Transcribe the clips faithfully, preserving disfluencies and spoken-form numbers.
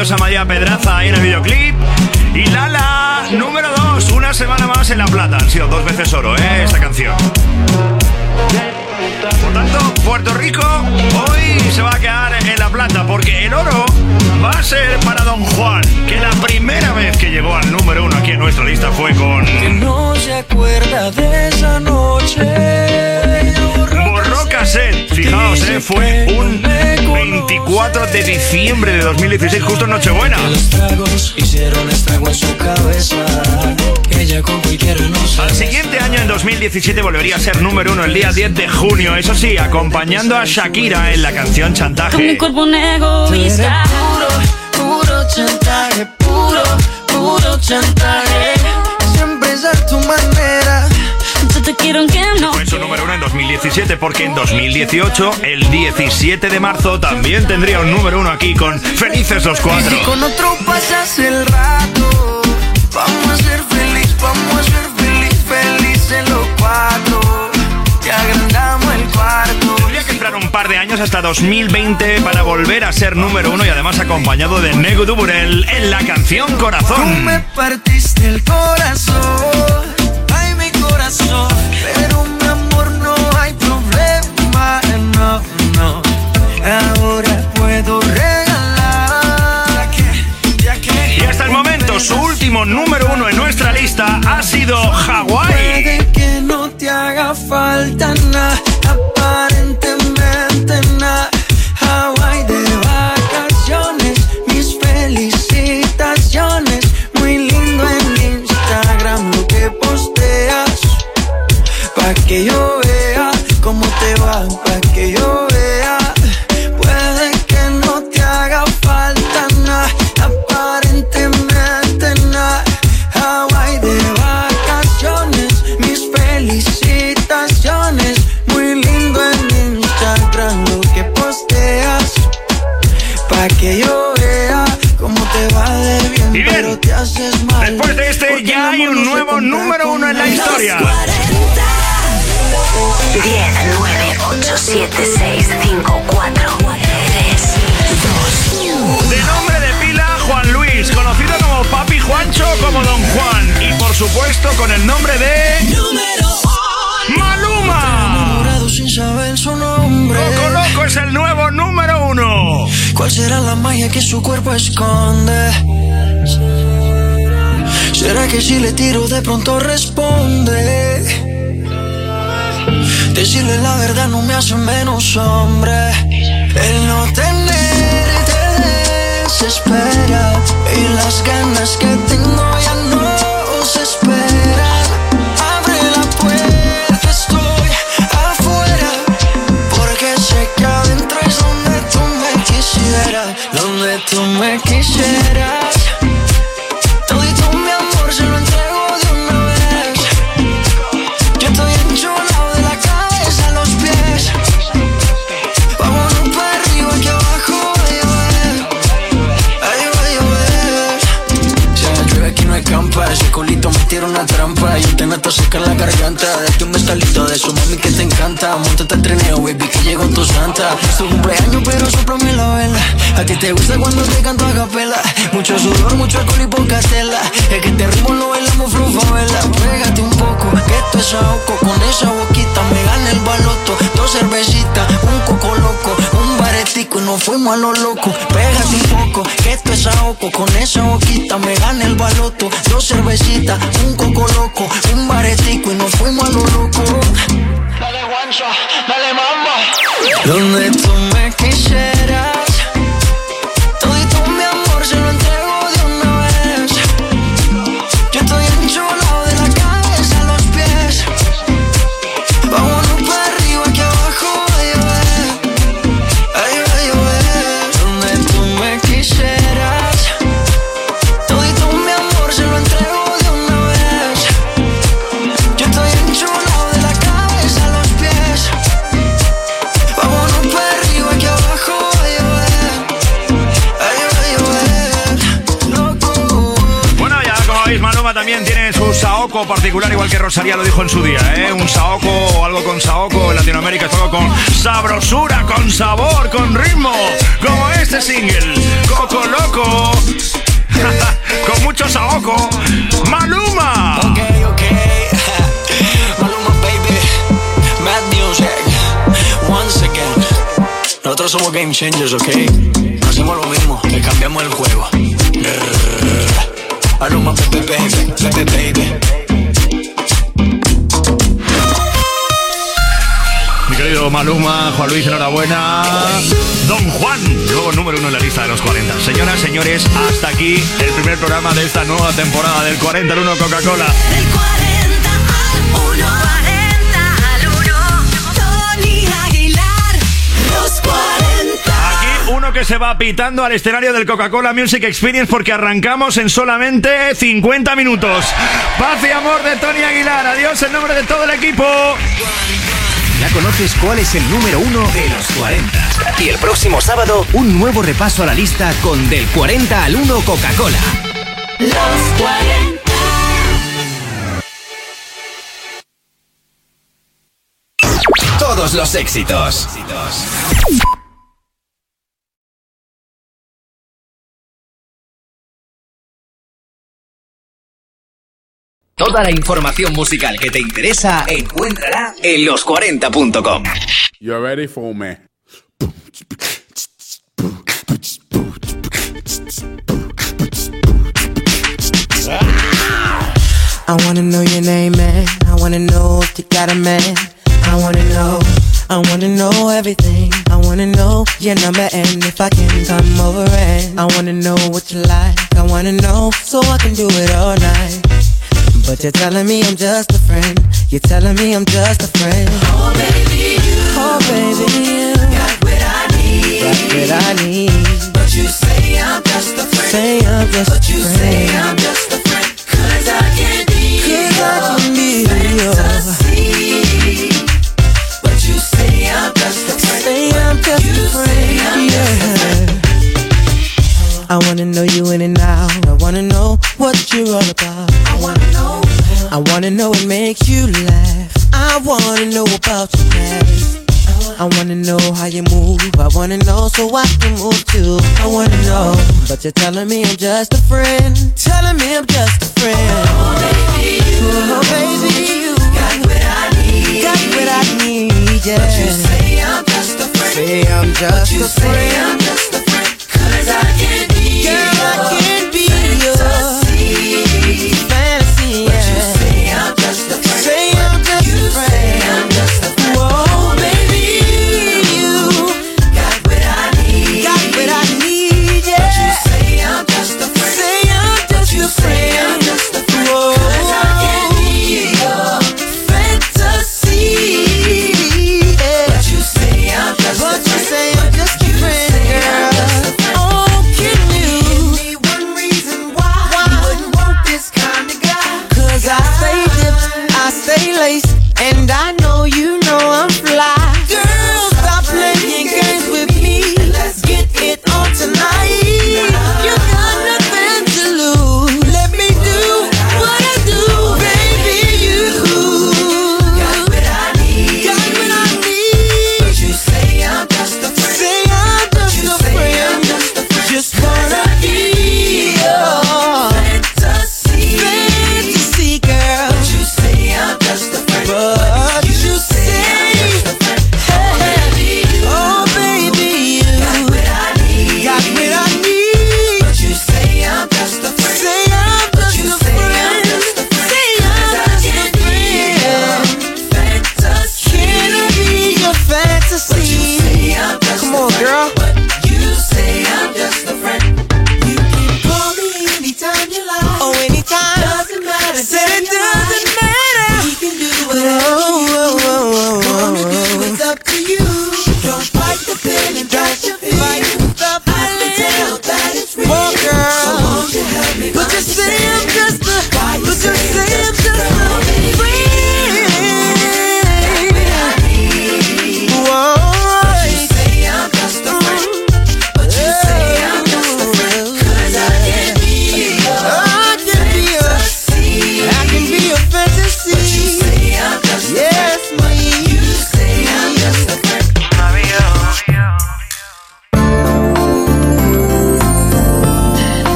maravillosa María Pedraza ahí en el videoclip. Y Lala, número dos, una semana más en La Plata. Han sido dos veces oro, ¿eh? Esta canción. Por tanto, Puerto Rico hoy se va a quedar en La Plata, porque el oro va a ser para Don Juan, que la primera vez que llegó al número uno aquí en nuestra lista fue con... Que no se acuerda de esa noche. Borró cassette. Fijaos, eh, fue un veinticuatro de diciembre de dos mil dieciséis, justo en Nochebuena. Los tragos hicieron estrago en su cabeza. Ella con cualquiera no sabe. Al siguiente año, en dos mil diecisiete, volvería a ser número uno el día diez de junio. Eso sí, acompañando a Shakira en la canción Chantaje. Con mi cuerpo un egoísta. Puro, puro chantaje, puro, puro chantaje. Siempre es a tu manera. Yo te quiero aunque no. Fue su número uno en dos mil diecisiete, porque en dos mil dieciocho, el diecisiete de marzo, también tendría un número uno aquí con Felices los Cuatro. Y si con otro pasas el rato, vamos a ser feliz, vamos a ser feliz, felices los cuatro. Te agrandamos el cuarto. Tendría que esperar un par de años hasta dos mil veinte para volver a ser número uno, y además acompañado de Nego Duburel en la canción Corazón. Tú me partiste el corazón, ay mi corazón, pero mi amor no hay problema, no, no. Ahora puedo regalar, ya que, Y hasta el momento, su último número uno en nuestra lista ha sido Hawái. puede que no te haga falta nada, aparentemente nada. Hawái de vacaciones, mis felicitaciones. Muy lindo en Instagram lo que posteas, pa' que yo vea cómo te va, pa' que yo vea. Puede que no te haga falta nada, aparentemente nada. Hawái de vacaciones, mis felicitaciones. Muy lindo en Instagram lo que posteas, pa' que yo vea cómo te va de bien, Y bien, pero te haces mal. Después de este, porque ya el hay amor un no se nuevo compra número con uno en la nada. historia. diez, nueve, ocho, siete, seis, cinco, cuatro, tres, dos. De nombre de pila, Juan Luis, conocido como Papi Juancho, como Don Juan. Y por supuesto con el nombre de... ¡Maluma! Enamorado sin saber su nombre. Coco Loco es el nuevo número uno. ¿Cuál será la magia que su cuerpo esconde? ¿Será que si le tiro de pronto responde? Decirle la verdad no me hace menos hombre. El no tener te desespera, y las ganas que tengo ya no se esperan. Abre la puerta, estoy afuera, porque sé que adentro es donde tú me quisieras, donde tú me quisieras. Todito mi amor se lo entrego de una vez. Yo estoy enchulado de la cabeza a los pies. Vámonos para arriba que abajo va a llover. Ahí va a llover. Si me llueve aquí no hay campa. Ese colito me tira una trampa. Yo te meto a secar la garganta. Date un mezcalito de eso, mami, que te encanta. Móntate al trineo, baby, que llegó tu santa. Es tu cumpleaños, pero sóplame la vela. A ti te gusta cuando te canto a capela. Mucho sudor, mucho alcohol y poca tela. Es que te ritmo lo bailamos flufavela. Pégate un poco, que esto es ahogo. Con esa boquita me gana el baloto. Dos cervecitas, un coco loco, un baretico y nos fuimos a lo loco. Pégate un poco, que esto es ahogo. Con esa boquita me gana el baloto. Dos cervecitas, un coco loco, un baretico y nos fuimos a lo loco. Dale guancha, dale mamba. Donde tú me quisieras. Todito mi amor se lo entrego de una vez. Yo estoy enchulado de la cabeza a los pies. Vámonos para arriba que abajo va a llover. Ahí va a llover. Donde tú me quisieras. Todito mi amor se lo entrego de una vez. Yo estoy enchulado de la cabeza a los pies. Vámonos para arriba que abajo va a llover. Ahí va a llover. Loco. Bueno, ya como veis, Maluma también tiene su saoco particular, igual que Rosalía lo dijo en su día, ¿eh? Un saoco o algo con saoco en Latinoamérica es algo con sabrosura, con sabor, con ritmo, como este single, Coco Loco. poco, Maluma. Ok, ok. Maluma, baby. Mad music. Once again. Nosotros somos game changers, ok. Hacemos lo mismo, le cambiamos el juego. Maluma, baby, baby, baby, baby. Mi querido Maluma, Juan Luis, enhorabuena. Don Juan, luego número uno en la lista de los cuarenta. Señoras, señores, hasta aquí el primer programa de esta nueva temporada del cuarenta al uno Coca-Cola. Del cuarenta al uno, cuarenta al uno, Tony Aguilar, los cuarenta. Aquí uno que se va pitando al escenario del Coca-Cola Music Experience porque arrancamos en solamente cincuenta minutos. Paz y amor de Tony Aguilar. Adiós en nombre de todo el equipo. Ya conoces cuál es el número uno de los cuarenta. Y el próximo sábado, un nuevo repaso a la lista con Del cuarenta al uno Coca-Cola. Los cuarenta. Todos los éxitos. Toda la información musical que te interesa, encuéntrala en los cuarenta punto com. You ready for me? I wanna know your name, man. I wanna know if you got a man. I wanna know, I wanna know everything. I wanna know your number and if I can come over and I wanna know what you like. I wanna know so I can do it all night. But you're telling me I'm just a friend. You're telling me I'm just a friend. Oh baby, you, Oh baby, you got what I need. got what I need. But you say I'm just a friend. Say I'm just But a you friend. say I'm just a friend. Cause I can be Cause I can be your fantasy. But you say I'm just a friend. Say I'm just You a say friend. I'm just a Yeah. I wanna know you in and out. I wanna know what you're all about. I wanna know. I wanna know what makes you laugh. I wanna know about your past. I wanna know how you move. I wanna know so I can move too. I wanna know, but you're telling me I'm just a friend. Telling me I'm just a friend. Oh baby, you, Oh baby, you got what I need. got what I need. Yeah. But you say I'm just a friend. Say I'm just You a say friend. I'm just a friend. Cause I can be Girl, I your can be your fantasy. fantasy. But you Yeah. say I'm just a friend. Say I'm just You a say friend. I'm just a friend. Whoa, Oh baby, you got what I need. got what I need. Yeah. But you say I'm just a friend. Say I'm just You a say friend. I'm just a friend. Whoa. Cause I can be your fantasy. Yeah. But you say I'm just But a you friend. say I'm just a You friend, say girl.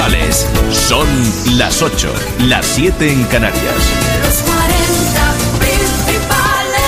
habituales. Son las ocho, las siete en Canarias. Los cuarenta principales.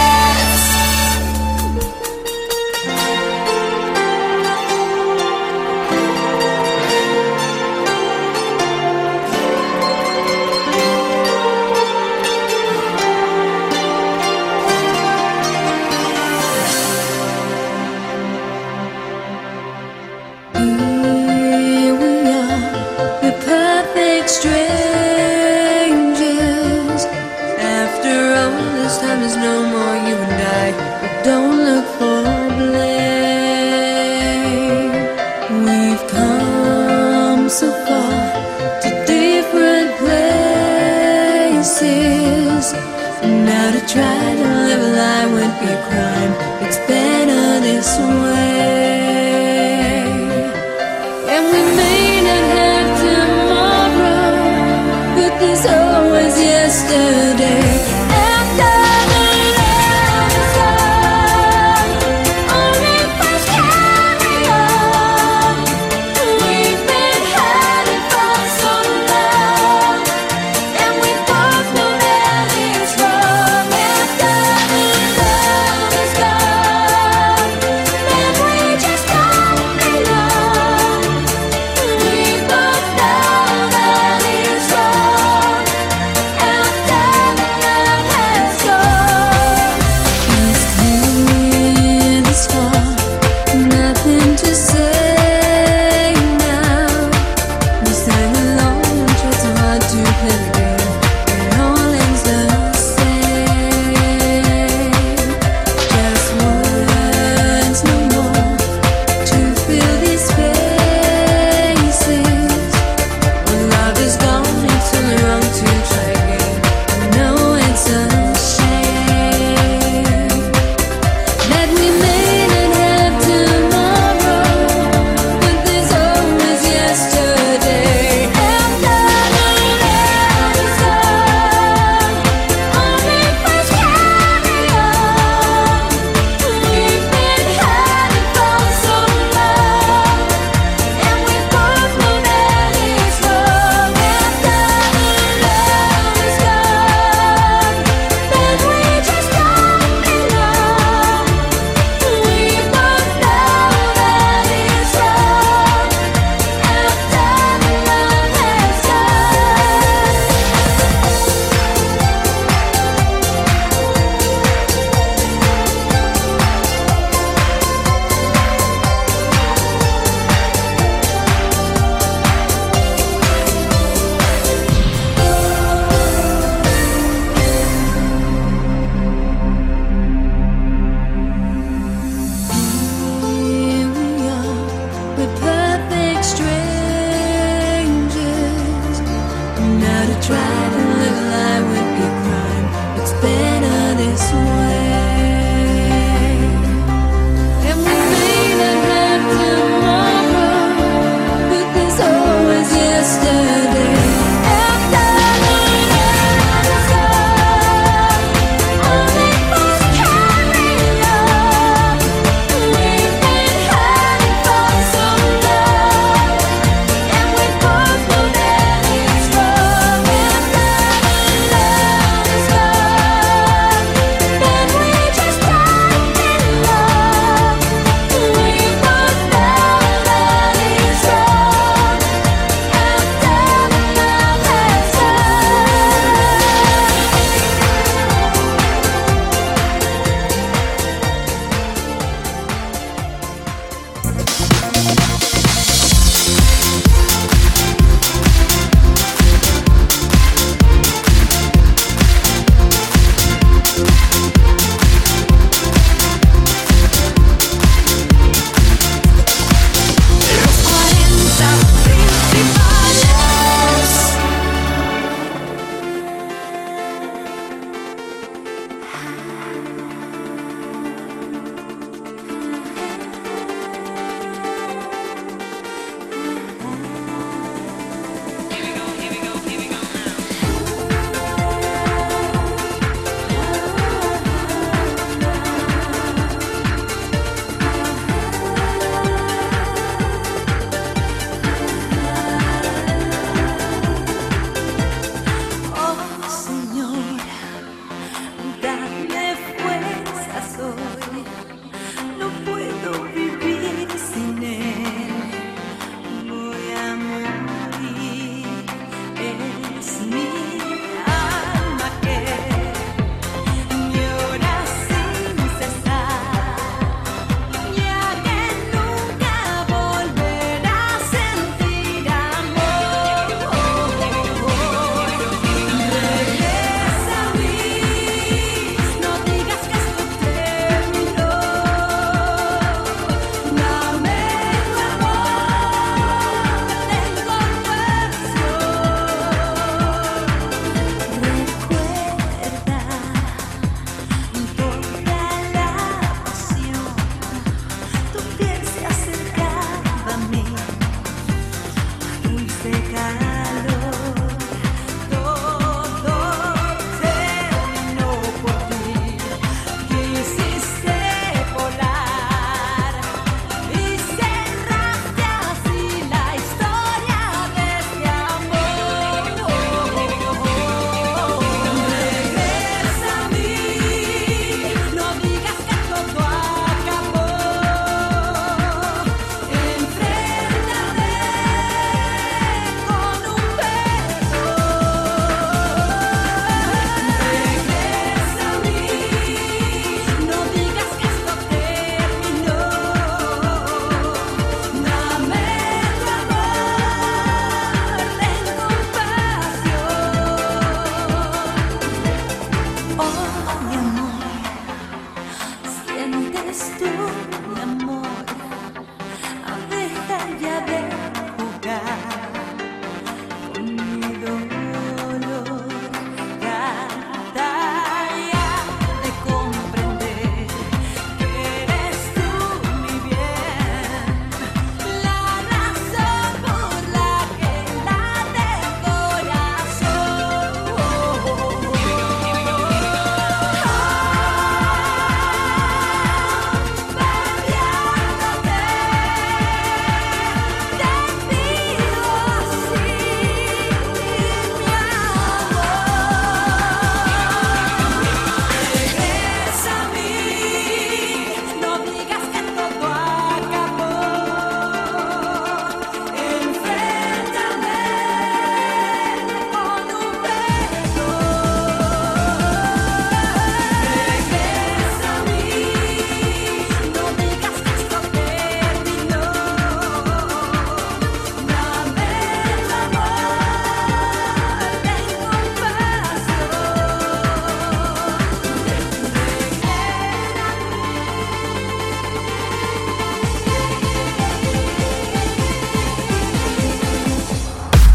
Here we are, we're perfect strangers. After all this time, there's no more you and I. But don't look for blame. We've come so far to different places. Now to try to live a lie would be a crime. It's better this way. And we may not have tomorrow, but there's always yesterday. After the love is gone, only fires carry on. We've been hiding for so long, and we both know that it's wrong. After the love is gone, then we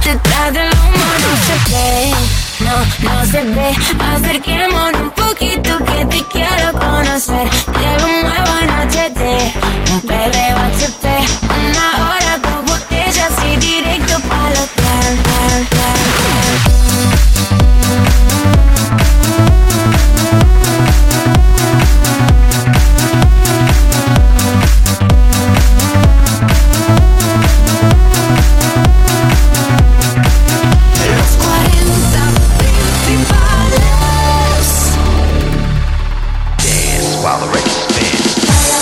Detrás del humo no se ve, no, no se ve. Acerquémonos un poquito que te quiero conocer. Quiero un nuevo en H D, un perreo H P. Una hora, dos botellas y directo para el hotel, hotel, hotel. While the record spins.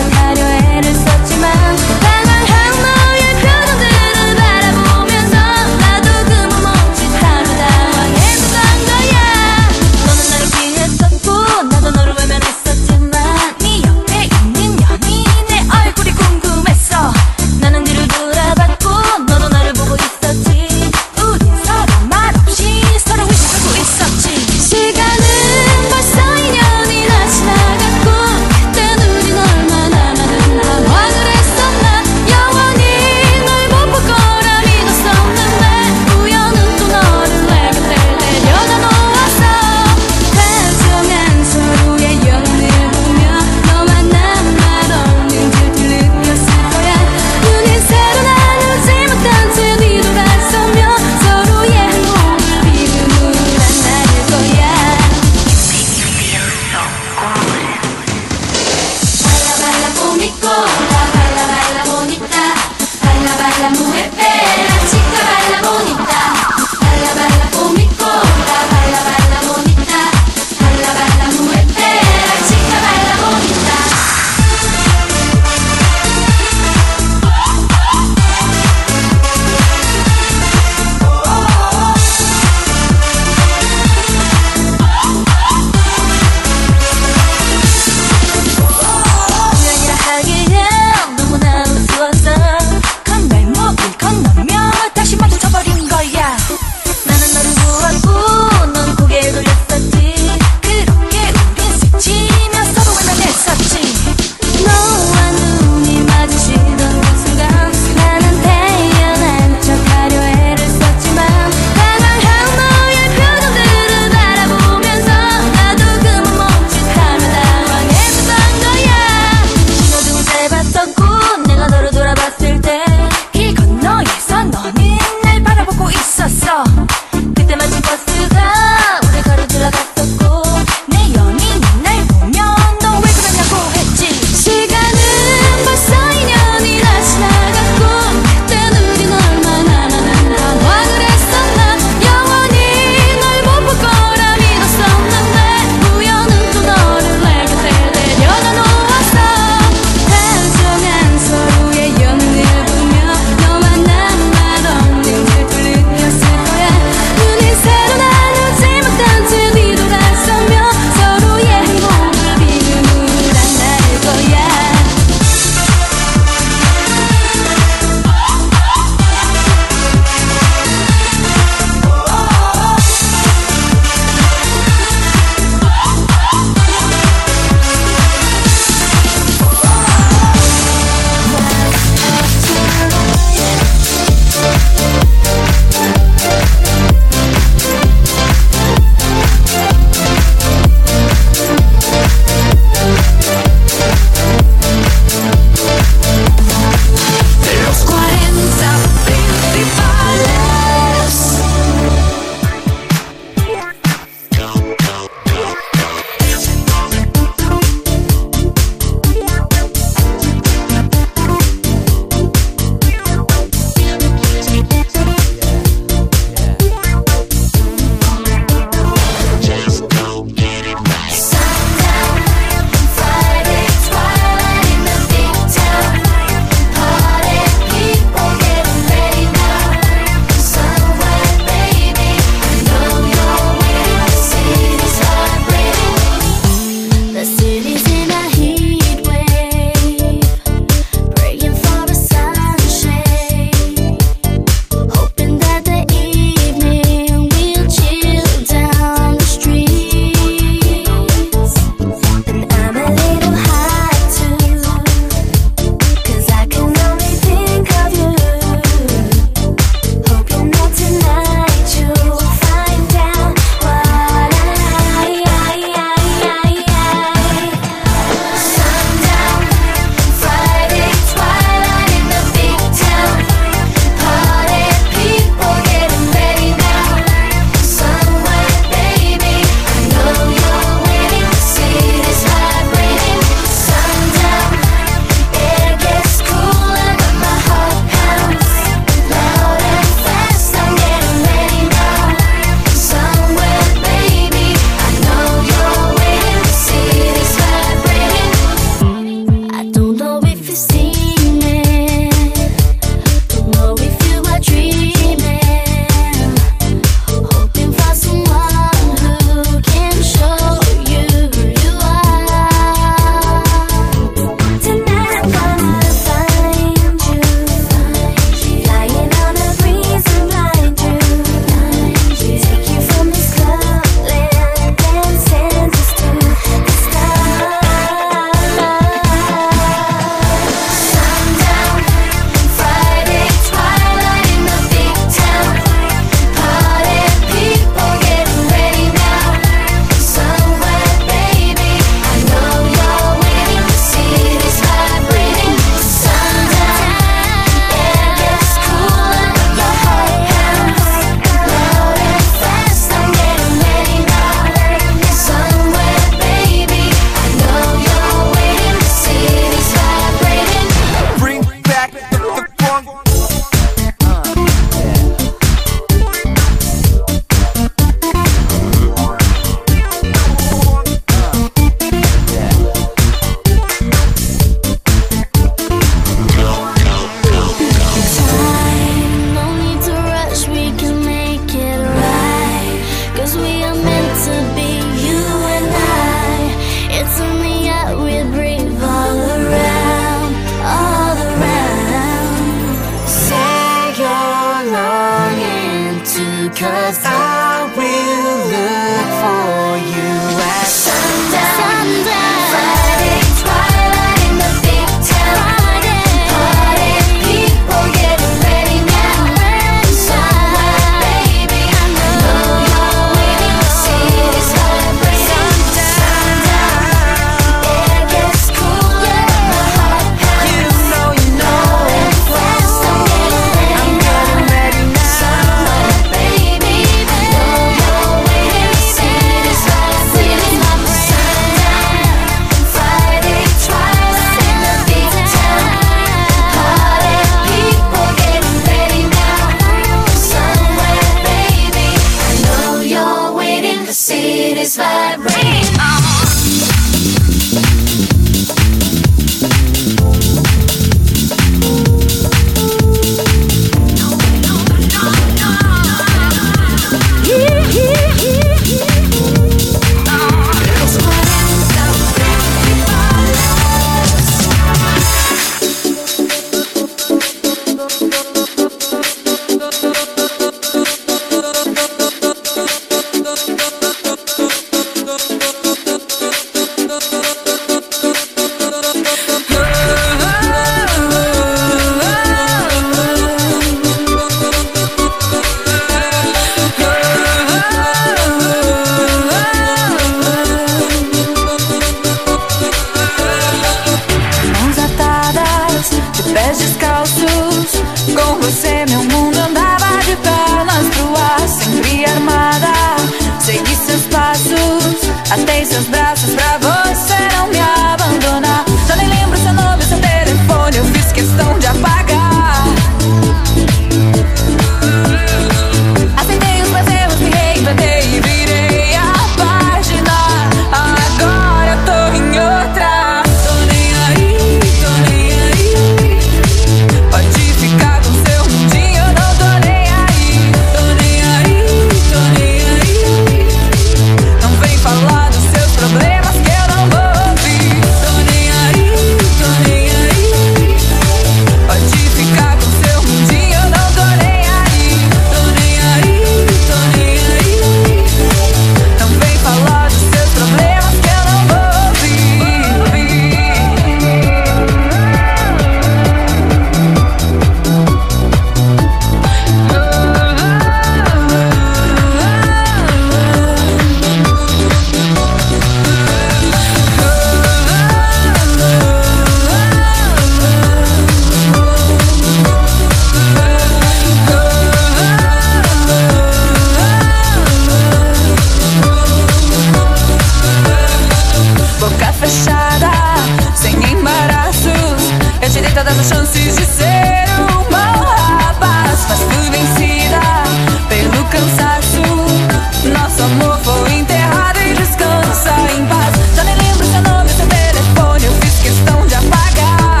pelas chances de ser um mau rapaz. Mas fui vencida pelo cansaço. Nosso amor foi enterrado e descansa em paz. Já nem lembro seu nome, seu telefone, eu fiz questão de apagar.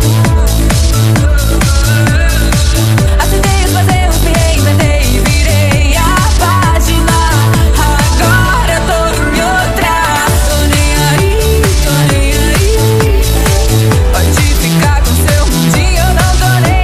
Aceitei os meus erros, me reinventei e virei a página. Agora eu tô em outra. Tô nem aí, tô nem aí. Pode ficar com seu mundinho, eu não tô nem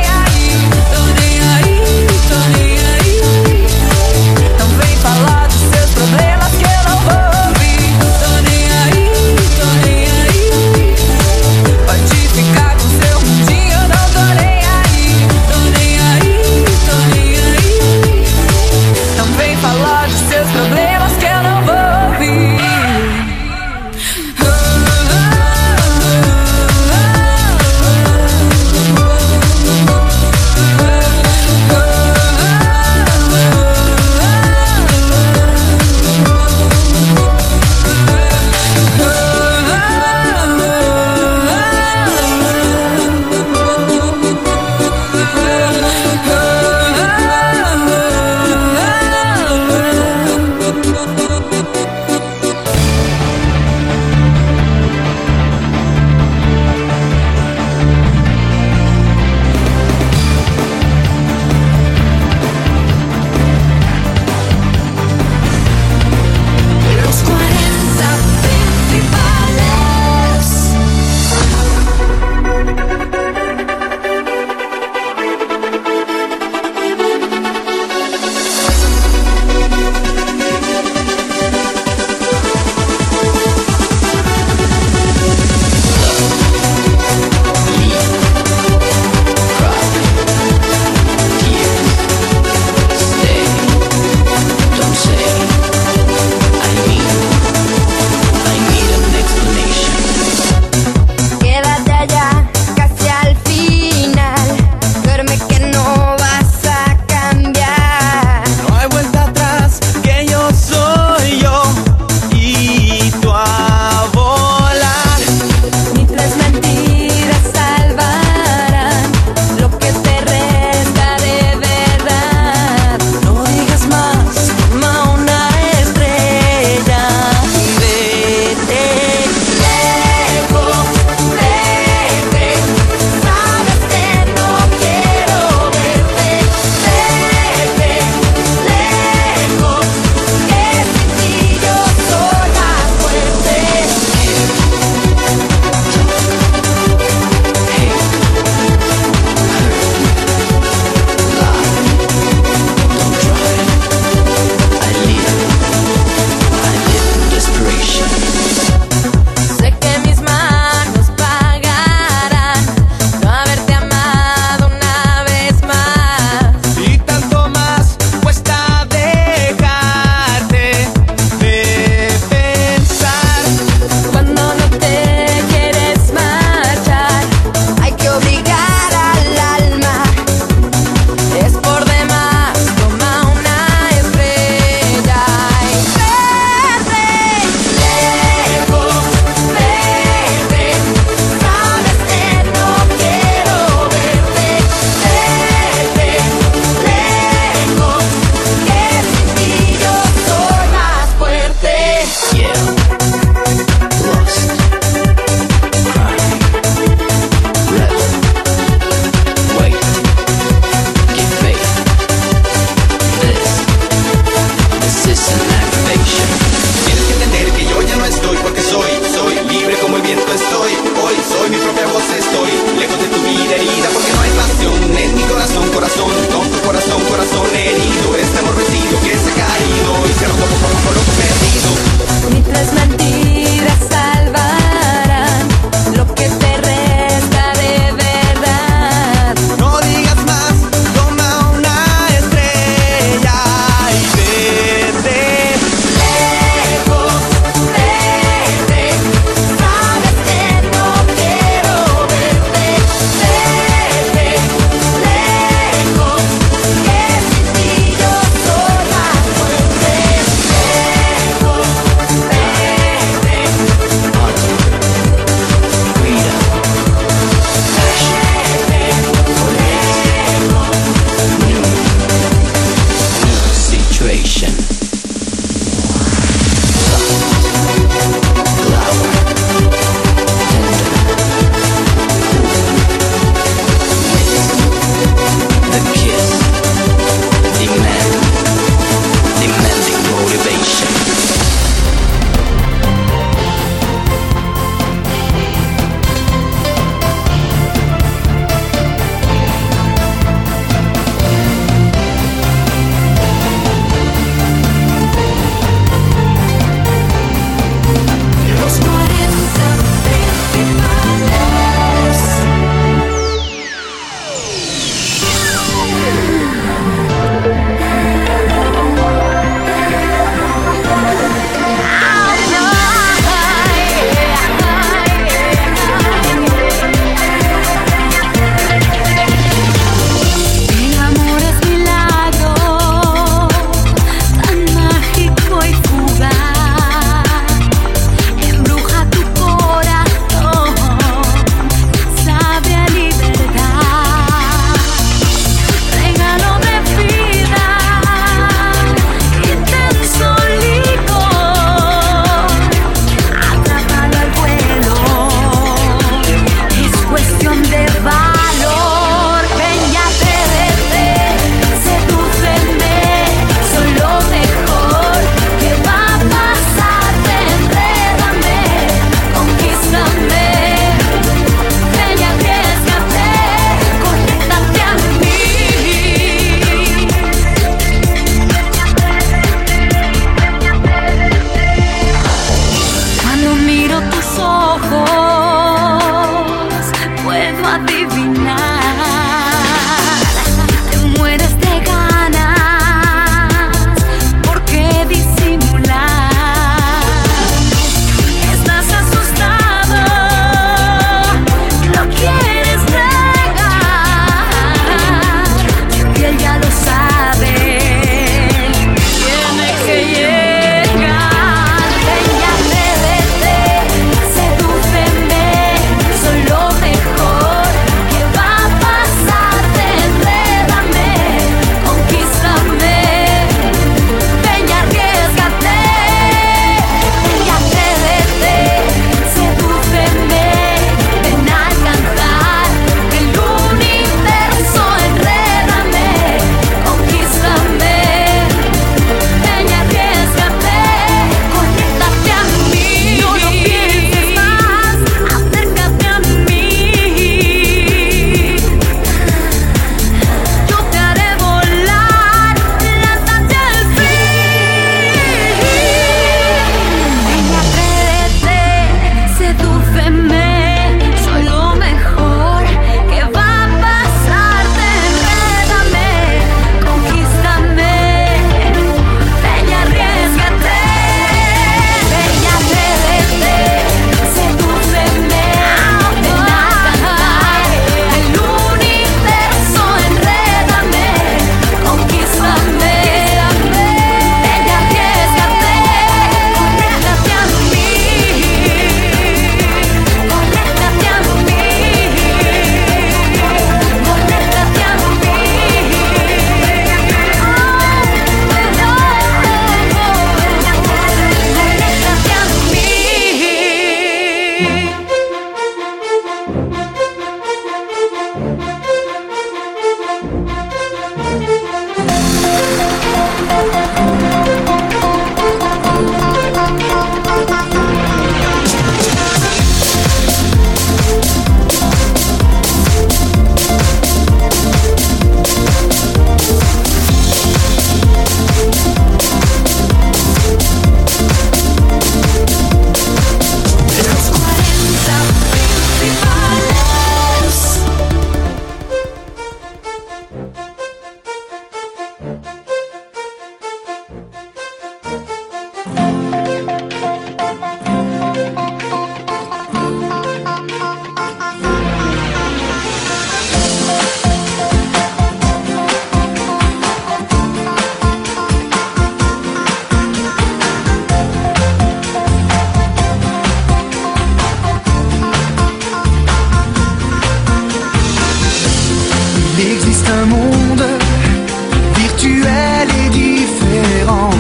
un monde virtuel et différent,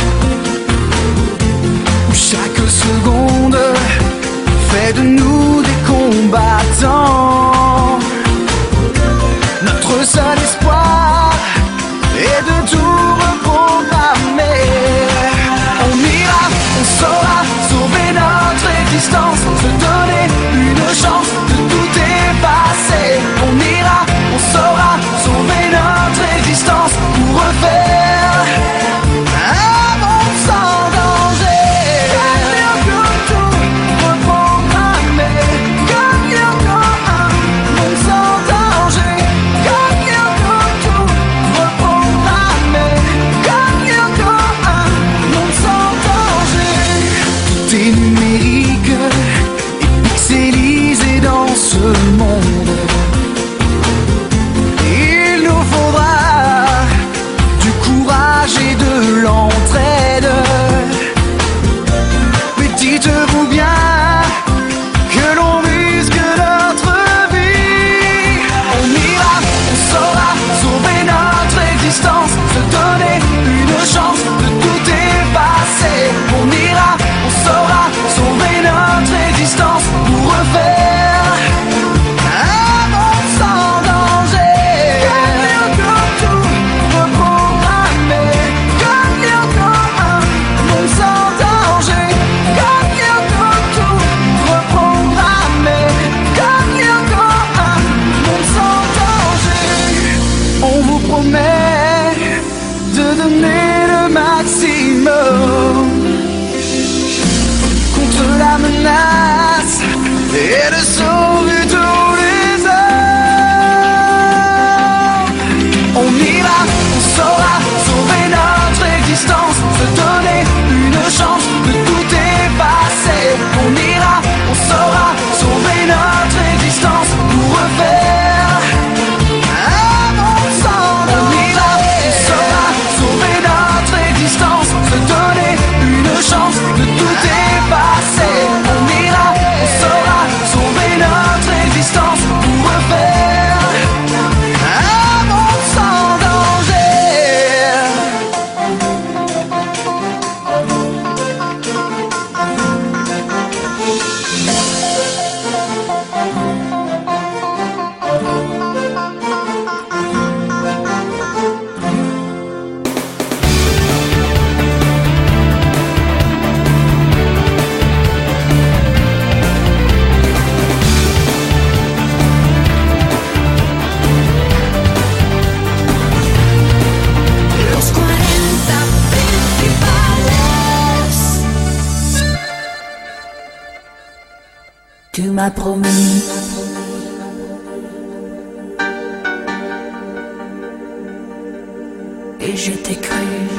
où chaque seconde fait de nous des combattants. Notre seul espoir est de tout reprogrammer. On ira, on saura sauver notre existence, se donner une chance de tout effacer. On ira, on saura sauver notre existence pour refaire un monde sans danger. Comme tout reprogrammer, comme encore un monde sans danger. Comme tout reprogrammer, comme encore un monde sans danger. Tout est numérique et pixelisé dans ce monde. Il nous faudra du courage et de l'entraide. Mais dites-vous bien que l'on risque notre vie. On ira, on saura sauver notre existence, se donner une chance de tout effacer. On ira, on saura sauver notre existence pour refaire un monde sans danger. Comme tout reprogrammer, comme encore un monde sans danger. Comme tout reprogrammer, comme encore un monde sans danger. On vous promet de donner le maximum contre la menace et de sauver tous les hommes. On ira, on saura sauver notre existence, se donner une chance de tout effacer. On ira, on saura sauver notre existence pour refaire un monde sans danger. On ira, on saura sauver notre existence, se donner une chance de tout effacer. On ira, on saura sauver notre existence pour refaire un monde sans danger. Los cuarenta principales. Tu m'as promis et je t'ai cru.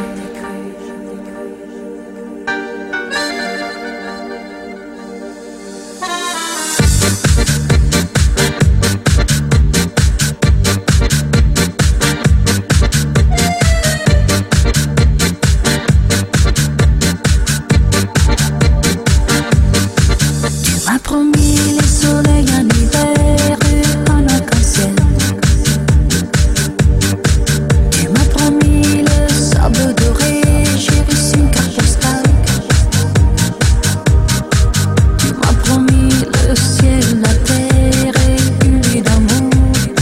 Tu m'as promis les soleils en hiver et en arc-en-ciel. Tu m'as promis le sable doré, j'ai reçu une carte postale. Tu m'as promis le ciel, la terre et une vie d'amour.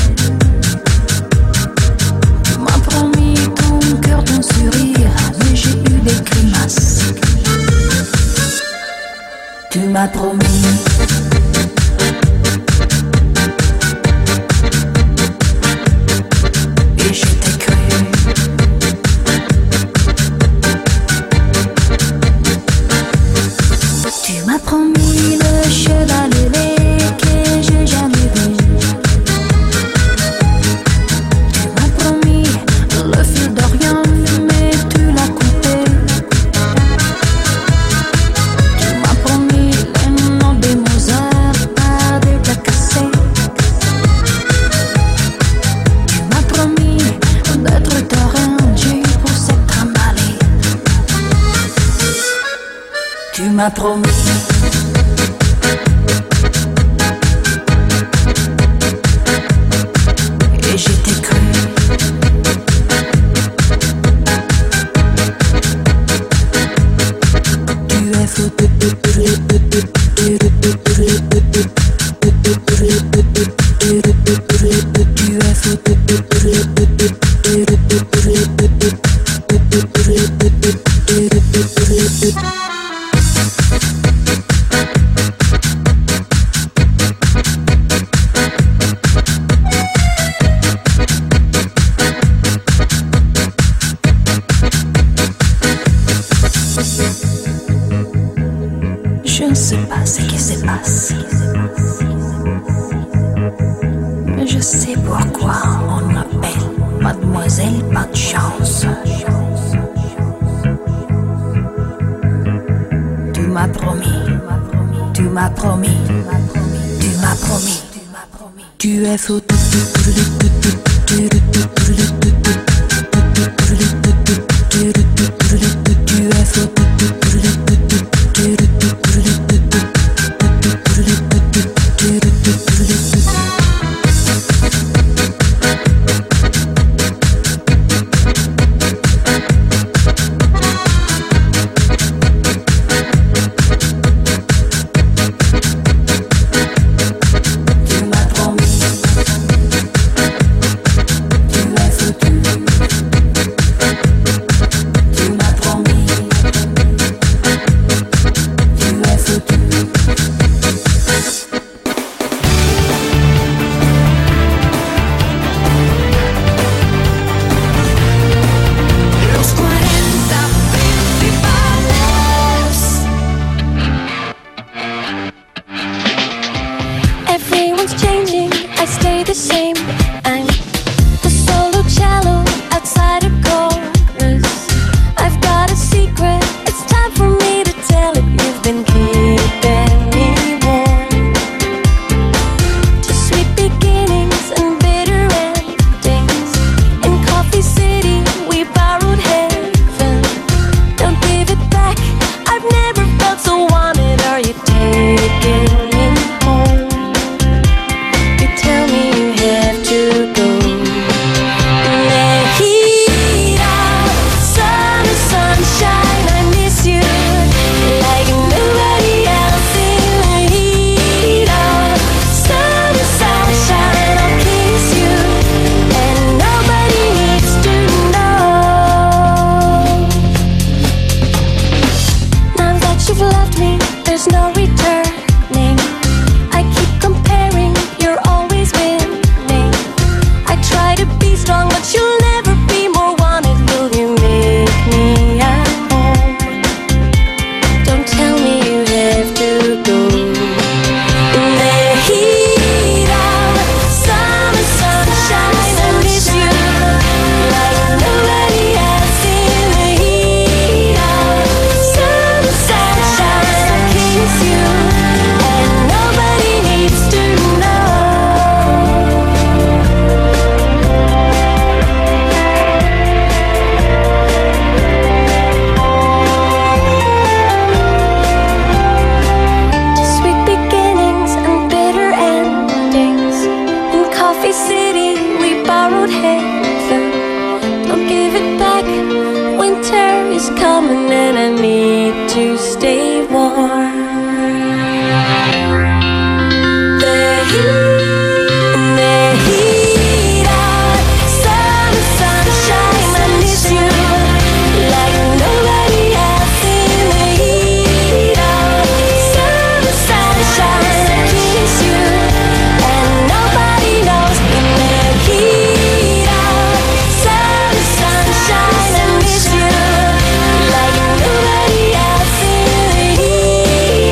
Tu m'as promis ton cœur, ton sourire, mais j'ai eu des grimaces. Tu m'as promis et je t'ai cru. Tu m'as promis le cheval ailé que j'ai jamais vu. Tu m'as promis le fil d'Orient, mais tu l'as coupé. Tu m'as promis les noms des Mozart par des plats cassés. Tu m'as promis d'être ta reine, j'ai pour cette emballée. Tu m'as promis et je t'ai cru. Je ne sais pas ce qui se passe, mais je sais pourquoi on m'appelle Mademoiselle Pas de Chance. Tu m'as promis, tu m'as promis, tu m'as promis, tu es fou. Tu es fou. Like nobody else in the heat.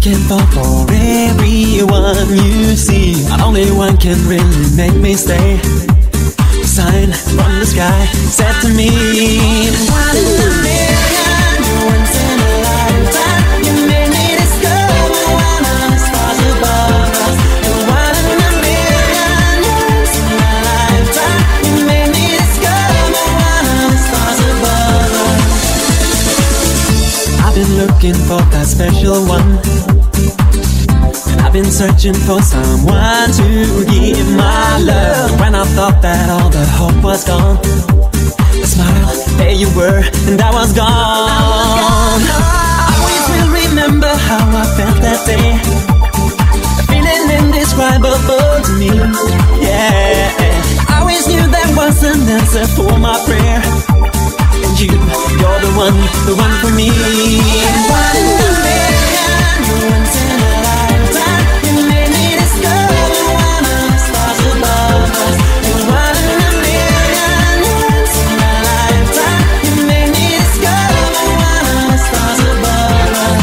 can fall for everyone you see, and only one can really make me stay. A sign from the sky said to me, one in a million, once in a lifetime, you made me discover one of the stars above us. One in a million, once in a lifetime, you made me discover one of the stars above us. I've been looking for that special one, and I've been searching for someone to give my love. When I thought that all the hope was gone, a smile, there you were, and I was gone. I always will remember how I felt that day, a feeling indescribable to me. Yeah, I always knew there was an answer for my prayer, and you, you're the one, the one for me. One in a million, once in a lifetime, you made me discover one of the stars above us. One in a million, once in a lifetime, you made me discover one of the stars above us.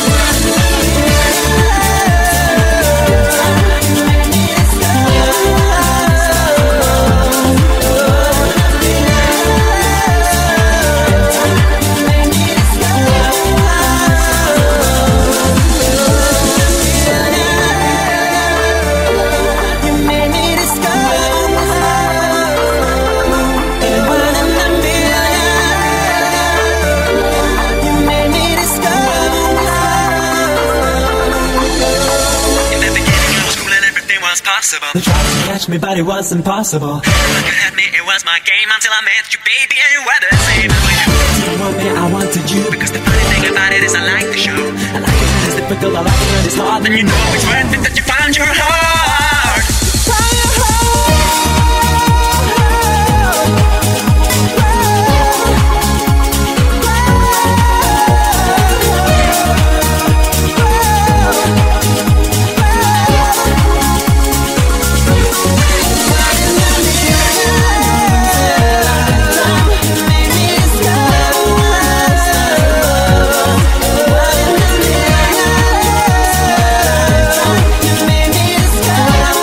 You made me discover one of the stars above us. They tried to catch me, but it was impossible. Look at me, it was my game until I met you, baby, and you were the same. You want me, I wanted you. Because the funny thing about it is I like the show. I like it when it's difficult, I like it when it's hard. Then you know it's worth it that you found your heart. Find your heart. Discover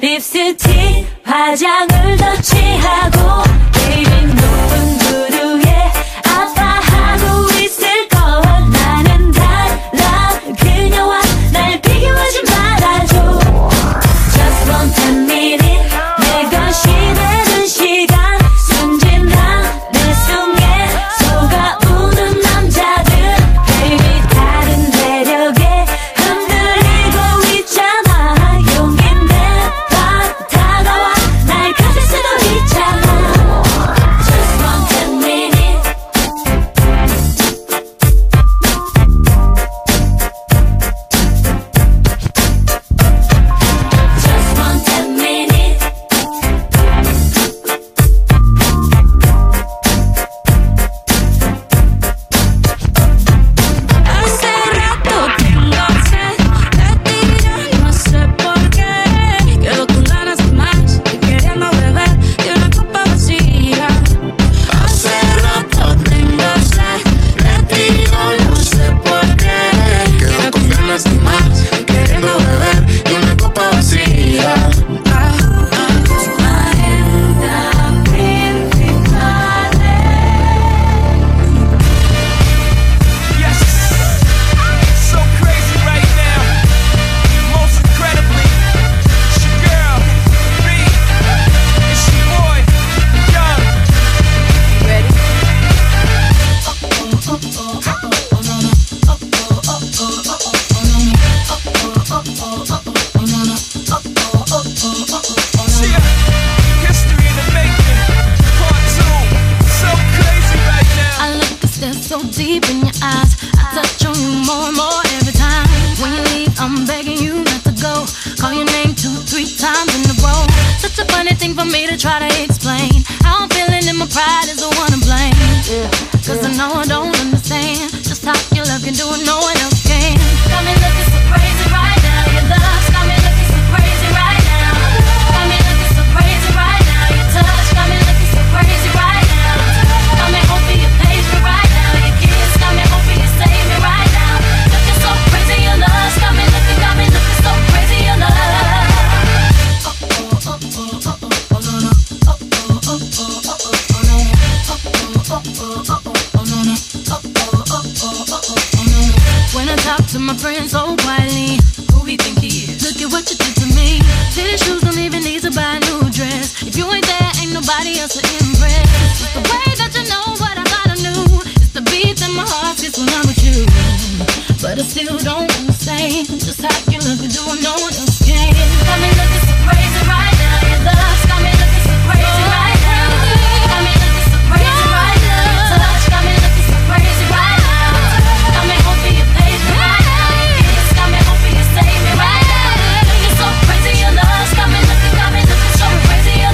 립스틱 화장을 더 취하고 Baby 높은 구두에 아파하고 있을 거야. 나는 달라 그녀와 날 비교하지 말아줘. Just one ten minute 내 것이 되는 시간 순진한 내 속에 속아우는 남자들 Baby 다른 매력에 흔들리고 있잖아. 용기 내봐 다가와 날 가질 수도 있잖아. Just one ten minute Just one ten minute Hace rato tengo sed de ti, yo no sé por qué. Quedo con ganas de más y queriendo beber de una copa vacía. Hace rato tengo sed de ti, yo no sé por qué. Quedo con ganas de más y queriendo beber de una copa vacía. Ah, ah, cuarenta principales. Yes, so crazy right now. Most incredibly, it's your girl, B. It's your boy, Young. Ready? Yeah, history in the making. Part two, so crazy right now. I look and stare so deep in your eyes. I touch on you more and more every time. When you leave, I'm begging you not to go. Call your name two, three times in a row. Such a funny thing for me to try to explain. How I'm feeling and my pride is the one to blame. Cause I know I don't understand just how your love can do it, no one else can. Got me looking so crazy right now. Your love's got me looking so crazy right now. Got me looking so crazy right now. Your touch got me looking so crazy right now. Got me hoping you page me right now. Your kiss got me hoping you save me right now. Looking so crazy, your love's got me looking, got me looking so crazy, your love. When I talk to my friends so quietly, who we think he is? Look at what you did to me. Fitted shoes don't even need to buy a new dress. If you ain't there, ain't nobody else to impress. It's the way that you know what I thought I knew. It's the beat that my heart gets when I'm with you. But I still don't understand just how you look and do what no one else can. Got me looking so crazy right now. Your love's got me looking so crazy right now. Got me looking so crazy right now. Your touch got me looking so crazy right now. Got me hoping you page me right now. Your kiss got me hoping you save me right now. Looking so crazy, your love's got me looking, got me looking so crazy, your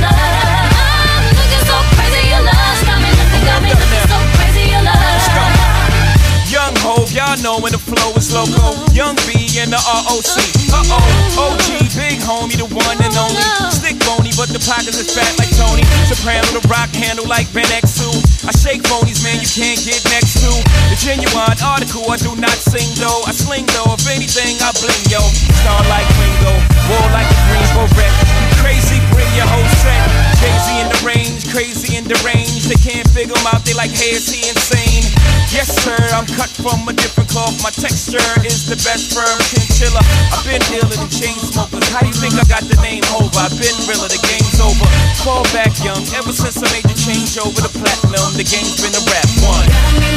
love. Looking so crazy, your love's got me looking, got me looking so crazy, your love. Young Hov, y'all know when the flow is loco. Young B and the R O C. Uh-oh, O G, big homie, the one and only. Stick bony, but the pockets is fat like Tony. Soprano, the rock handle like Ben X two. I shake phonies, man, you can't get next to. The genuine article, I do not sing though. I sling though, if anything, I bling yo. Star like Ringo, war like a Greensboro wreck. Crazy, bring your whole set. Jay-Z in the range, crazy in the range. They can't figure him out, they like, hey, is he insane? Yes, sir, I'm cut from a different cloth. My texture is the best firm chinchilla. I've been iller than chain smokers. How do you think I got the name over? I've been realer, the game's over. Fall back young, ever since I made the change over to platinum, the game's been a rap one. Got me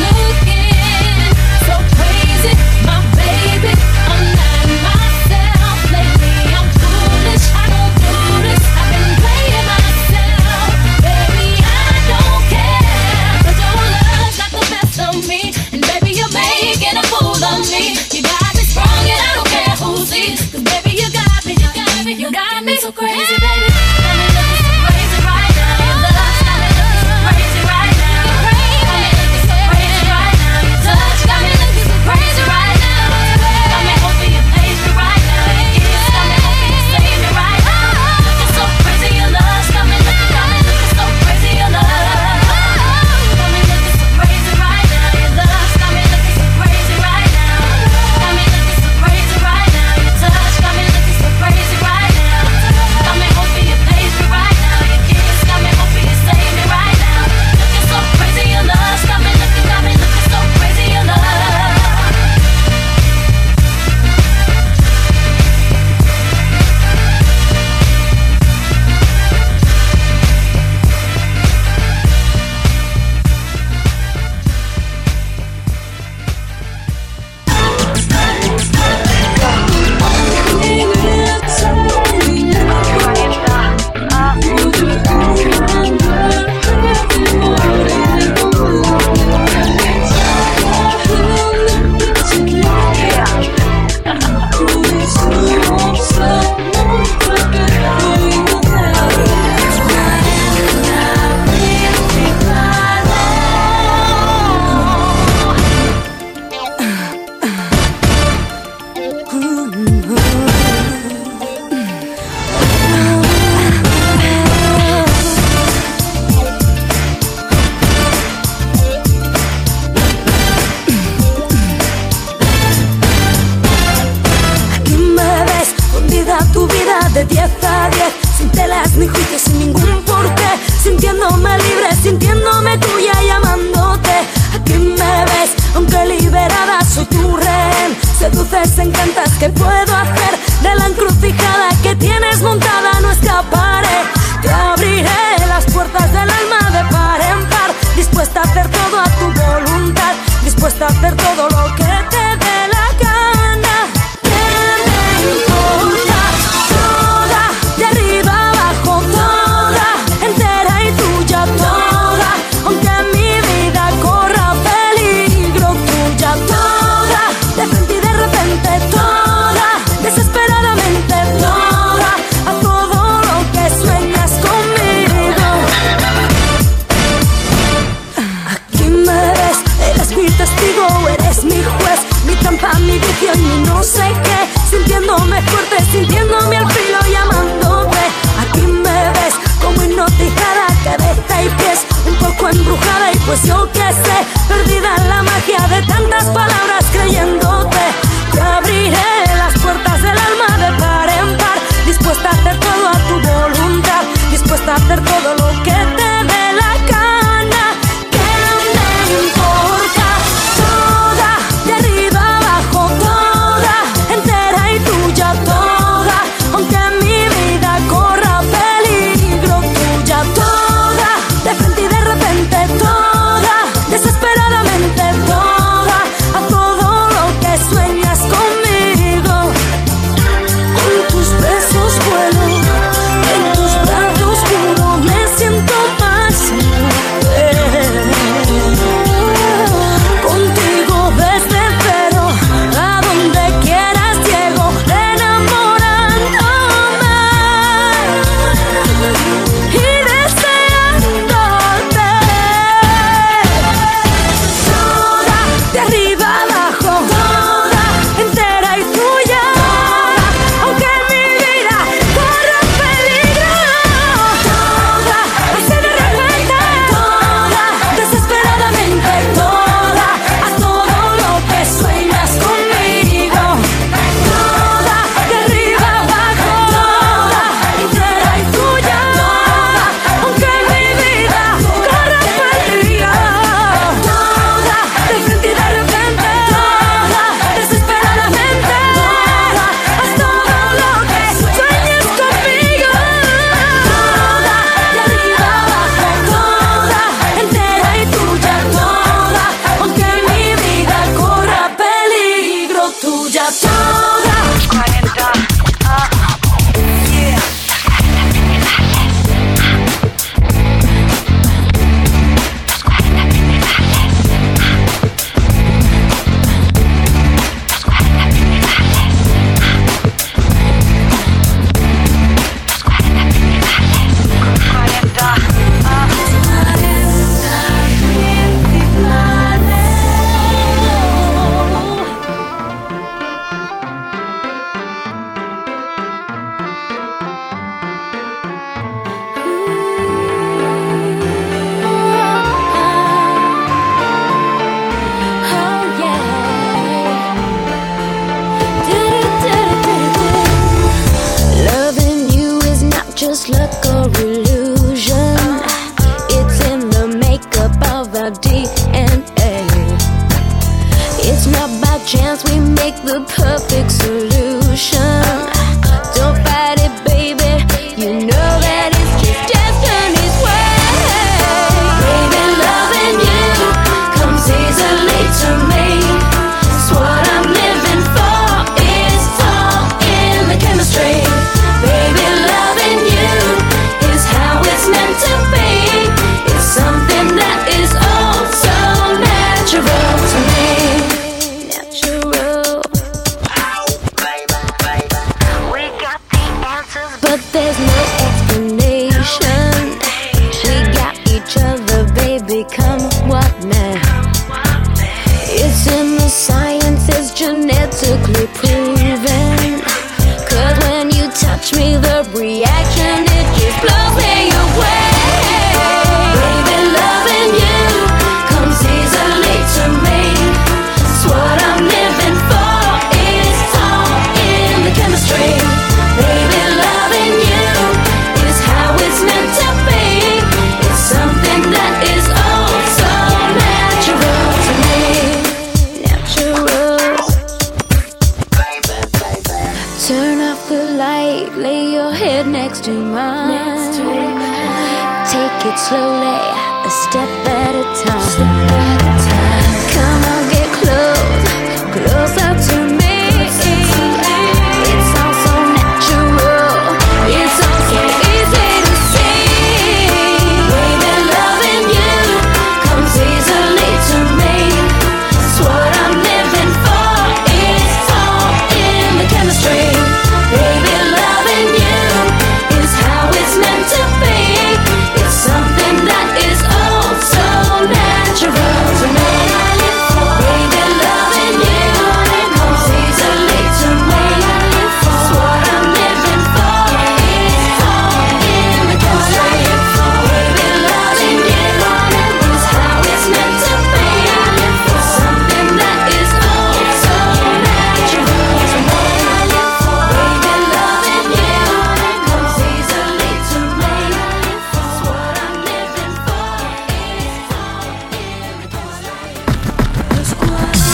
looking so crazy, my baby. I'm not myself lately. I'm foolish, I don't do this. I've been playing myself, baby. I don't care, 'cause your love's got the best of me, and baby you're making a fool of me. You got me strong and I don't care who sees, 'cause baby you got me, you got me, you got me so crazy, baby. Got me looking so crazy right now. Your love's got me looking so crazy right now. Got me looking so crazy right now. Your touch got me looking so crazy right now. Got me hoping you page me right now. Your kiss got me hoping you save me right now. Looking so crazy, your love's got me looking, got me looking so crazy, your love. Got me looking so crazy right now. Your love's got me looking so crazy right now. Got me looking so crazy right now. Your touch got me looking so crazy right now. Got me de diez a diez, sin telas ni juicios, sin ningún porqué, sintiéndome libre, sintiéndome tuya y amándote. Aquí me ves, aunque liberada soy tu rehén. Seduces, encantas, ¿qué puedo hacer? De la encrucijada que tienes montada no escaparé. Te abriré las puertas del alma de par en par, dispuesta a hacer todo a tu voluntad, dispuesta a hacer todo lo que te dé la gana. ¿Qué me importa? Toda, de arriba abajo, toda, entera y tuya, toda, aunque mi vida corra peligro, tuya, toda, de frente y de repente, toda, desesperadamente, toda, a todo lo que sueñas conmigo. Aquí me ves, eres mi testigo, eres mi juez, mi trampa, mi vicio y mi no sé qué, sintiéndome fuerte, sintiéndome al filo y amándote. Aquí me ves, como hipnotizada, cabeza y pies, un poco embrujada y pues yo qué sé, perdida en la magia de tantas palabras creyéndote. Te abriré las puertas del alma de par en par, dispuesta a hacer todo a tu voluntad, dispuesta a hacer todo lo que te dé la gana. ¿Qué me importa? Toda, de arriba abajo, toda, entera y tuya, toda, aunque mi vida corra peligro, tuya, toda, de frente y de repente, toda, desesperadamente, toda, a todo lo que sueñas conmigo. En tus besos vuelo, en tus brazos juro, me siento más libre. Contigo desde cero, a donde quieras llego, enamorándome y deseándote. Toda, de arriba abajo, toda, entera y tuya, aunque mi vida corra peligro, toda, así de repente, toda, desesperadamente, toda, a todo lo que sueñas conmigo. Toda, de arriba abajo, toda, entera y tuya, toda, aunque mi vida corra peligro, toda, de frente y de repente, toda, desesperadamente, toda, haz todo lo que sueñes conmigo. Toda, de arriba abajo, toda, entera y tuya, toda, aunque mi vida corra peligro, tuya, toda. Loving you is not just luck or illusion, it's in the makeup of our D N A. It's not by chance we make the perfect solution. Don't fight it, baby, you know that it's just destiny's way. Baby, loving you comes easily to me. It's what I'm living for, it's all in the chemistry. Baby, loving you is how it's meant to be. It's something that is oh so natural to me. Natural. We got the answers, but there's no explanation. We got each other, baby, come what may. It's in the science, it's genetically proven. Cause when you touch me, the reaction, it just blows me away. Baby, loving you comes easily to me. It's what I'm living for, it's all in the chemistry. Baby, love your head next to mine. Next to mine. Take it slowly, a step at a time. Step at a time. Come on, get close, closer to me. It's all so natural. It's all so easy to see. Baby, loving you comes easily to me. It's what I'm living for. It's all in the chemistry. Baby, loving you is how it's meant to be. It's something that is oh so natural to me. Baby, loving you comes easily to me. It's what I'm living for. It's all in the chemistry. Baby, loving you is how it's meant to be. It's something that is oh so natural to me. Baby, loving you comes easily to me. It's what I'm living for. It's all in the chemistry.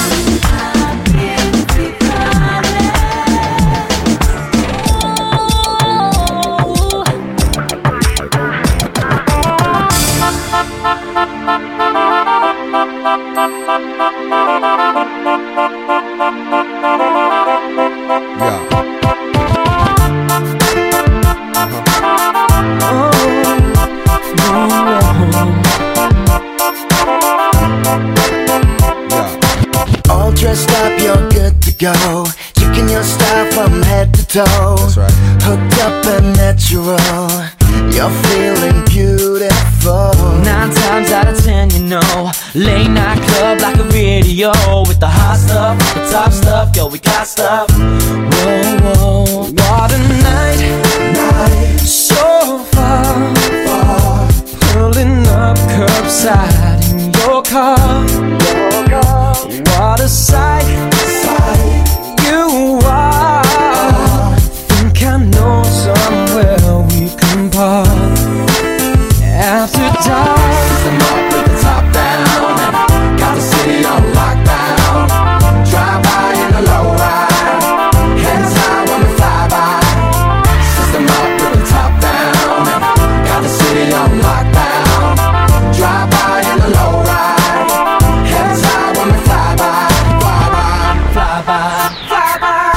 All dressed up, you're good to go. Checking your style from head to toe. That's right. Hooked up and natural. You're feeling beautiful. Nine times out of ten, you know, late night club like a video with the hot stuff, the top stuff, yo, we got stuff. Whoa, whoa, what a night, night, so far, far, pulling up curbside in your car, your car. What a sight, sight, you are. Think I know somewhere we can park. After dark, I'm up with the top down and got the city on lockdown. Drive by in the low ride, hands high when we fly by. System up with the top down and got the city on lockdown. Drive by in the low ride, hands high when we fly by. Fly by, fly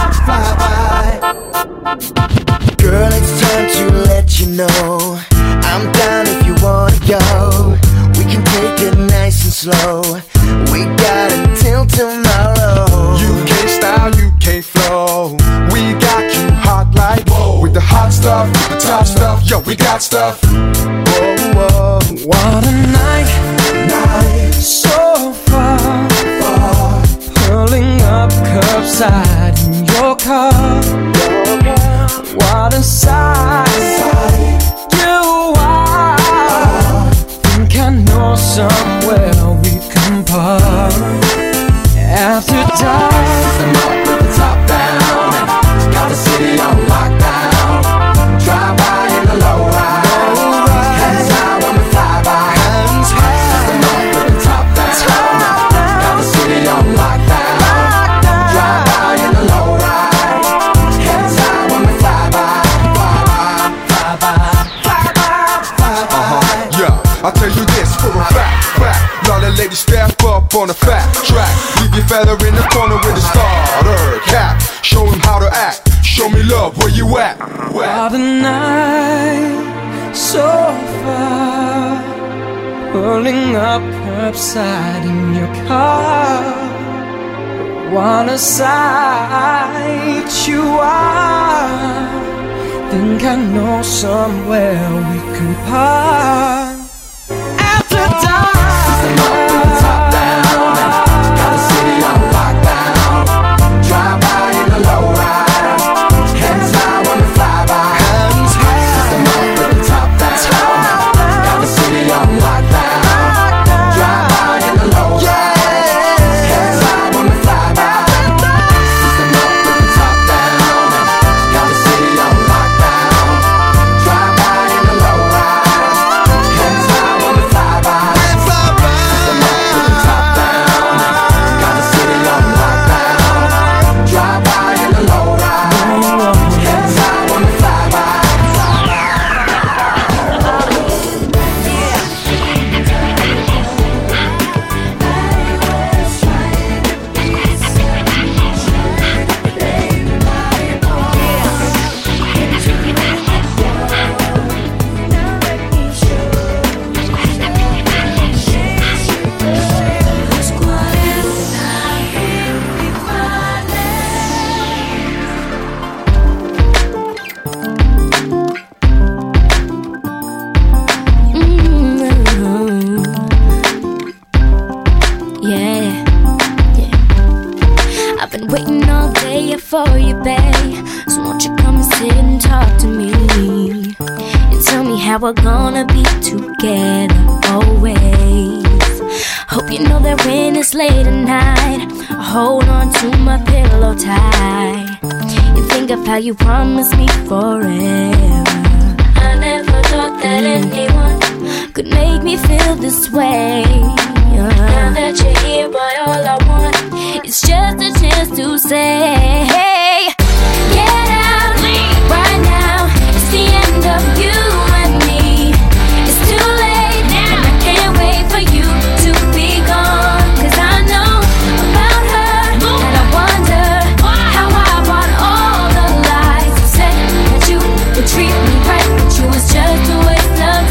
by, fly by, fly by. Girl, it's time to let you know I'm down if you wanna go. We can take it nice and slow. We got until tomorrow. U K style, U K flow. We got you hot like whoa. With the hot stuff, with the top stuff, yo, we got stuff. Whoa, whoa. what a night, night, so far, far, pulling up curbside in your car, your car. What a sight, sight, you are. Think I know somewhere we can park. After dark, I'm up with the top down and got the city on lockdown. Drive by in the low ride, hands high when we fly by. Hands high. I'm up with the top down, got the city on lockdown. Drive by in the low ride, hands high when we fly by. Fly by, fly by, fly by, fly by. Uh-huh. Yeah, I'll tell you this for a fact, fact. Y'all the ladies step up on the fat track. Leave your fella in the corner with a starter cap. Show him how to act. Show me love, where you at? Where? what a night, so far, pulling up curbside in your car. What a sight you are. Think I know somewhere we can park. After dark, I'm up with the top down and got the city on lockdown. Drive by in the low ride, hands high when we fly by. Hands high. I'm up with the top down, got the city on lockdown. Drive by in the low ride, hands high when we fly by. I'm up with the top down and got the city on lockdown. Drive by in the low ride, hands high when we fly by. I'm up that we're gonna be together always. Hope you know that when it's late at night, I hold on to my pillow tight and think of how you promised me forever. I never thought that anyone could make me feel this way. Now that you're here, boy, all I want is just a chance to say, hey, get out right now. It's the end of you and me. It's too late now. I can't wait for you to be gone. Cause I know about her, and I wonder how I bought all the lies. You said that you would treat me right, but you was just a waste of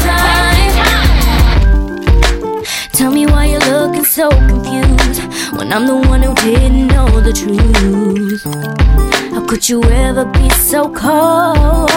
time. Tell me why you're looking so confused when I'm the one who didn't know the truth. How could you ever be so cold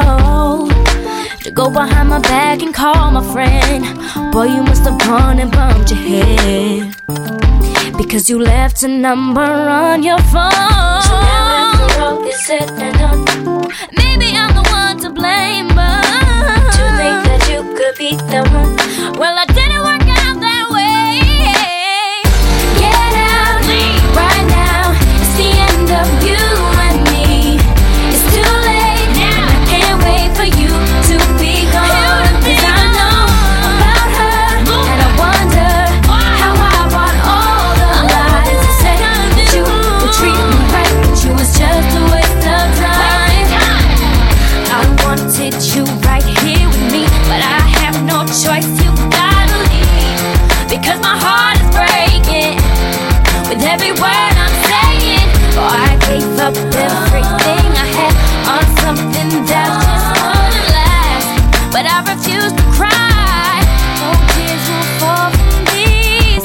to go behind my back and call my friend? Boy, you must have gone and bumped your head because you left a number on your phone. So now after all is said and done, maybe I'm the one to blame, but to think that you could be the one, well, I didn't work out that way. Get out right now. It's the end of you and me. It's too late now. I can't wait for you to be gone. Cause I know about her, and I wonder how I bought all the lies. You said that you would treat me right, but you was just a waste of time. I wanted you right here with me, but I have no choice. You gotta leave because my heart is breaking with every word I'm saying. Oh, I gave up everything I had on something that just wouldn't last, but I refuse to cry. No tears will fall from these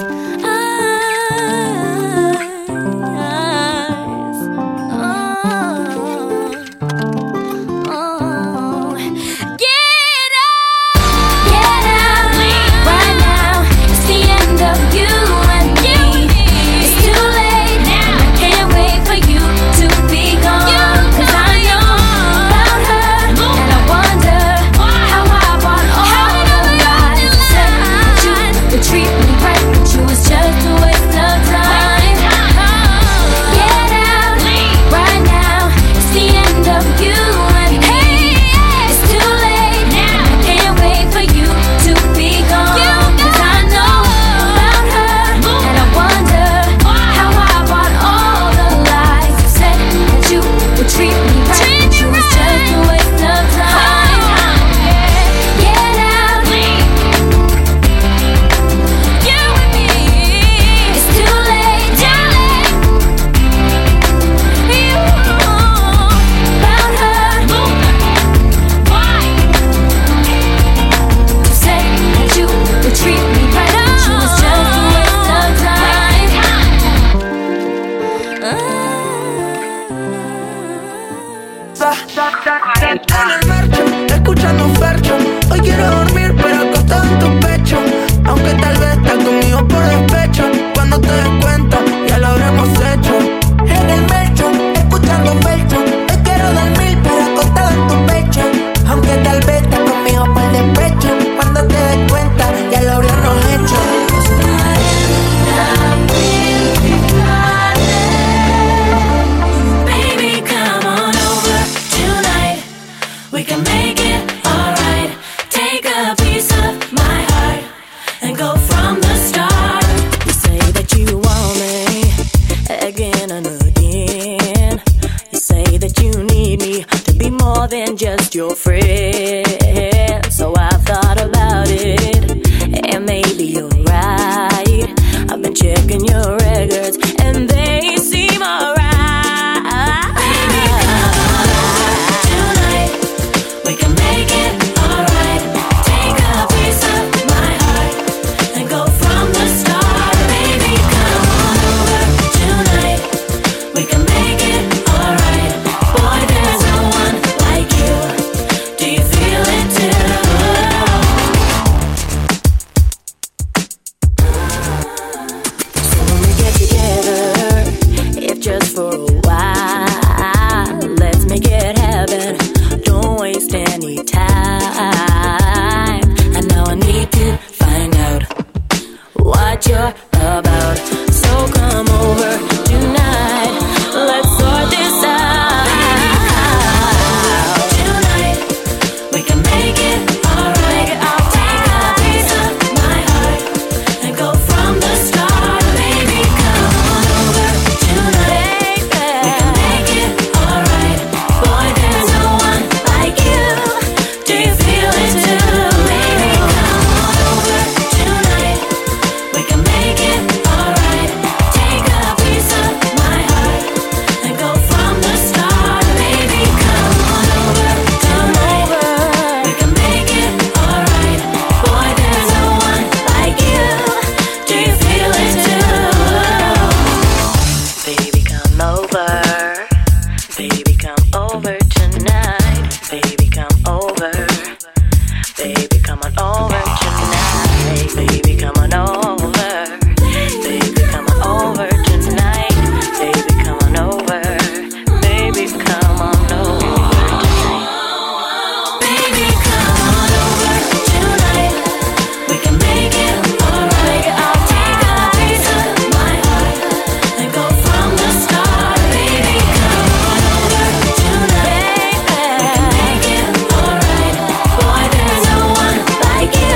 eyes. Oh, oh. Get out, get out right now. It's the end of you and me. It's too late now. I can't wait for you to be gone. Cause I know about her, and I wonder how I bought all the lies. You said that you would treat me right, but you was just a waste of time. Get out right now. It's the end of you and me. It's too late now. I can't wait for you to be gone. Cause I know about her, and I wonder how I bought all the lies. You said that you would treat me right, but you was just a waste of time. Get out, you and me. It's too late, too late. You about her, why? You said that you would treat me right, but you was just a waste of time. En el marcho, escuchando Fercho. Hoy quiero dormir, pero acostado en tu pecho. Aunque tal vez estás conmigo por despecho. Cuando te des cuenta, ya lo habremos hecho. En el marcho, escuchando Fercho. Hoy quiero dormir, pero acostado en tu pecho. Aunque tal vez estás conmigo por despecho. Cuando te des cuenta, ya lo habremos hecho. Baby, come on over tonight. We can make it alright. Take a piece of my heart and go from the start. You say that you want me again and again. You say that you need me to be more than just your friend. So I've thought about it, and maybe you're right. I've been checking your records, and they seem alright. Baby, come on over tonight. We can make it alright. Take a piece of my heart and go from the start. Baby, come on over tonight. We can make it alright. Boy, there's no one like you. Do you feel it too? So when we get together, if just for a while, let's make it happen. Don't waste any time. you're about. So come over tonight, let's sort this out. Tonight, we can make it alright. I'll take a piece of my heart and go from the start. Baby, come on over tonight. We can make it alright. Boy, there's no one like you. Do you feel it too? Baby, come on over tonight. We can make it alright. Take a piece of my heart and go from the start. Baby, come on over tonight. We can make it alright. Boy, there's no one like you. Do you feel it too? Baby, come over. Baby, come over tonight. Baby, come over. Baby, come on over tonight. Baby, come on over. Baby, come on over tonight. Baby, come on over. Baby, come on over tonight. Baby, come on over tonight. We can make it alright. I'll take a piece of my heart and go from the start. Baby, come on over tonight. We can make it alright. Boy, there's no one like you.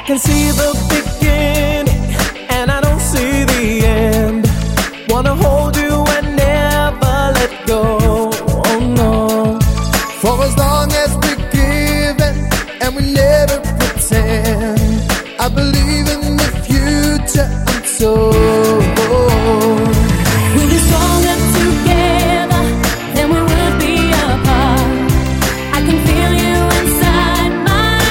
can see the beginning and I don't see the end. Wanna hold you and never let go. Oh no. For as long as we're given and we never pretend, I believe in the future and so we'll be stronger together than we would be apart. I can feel you inside my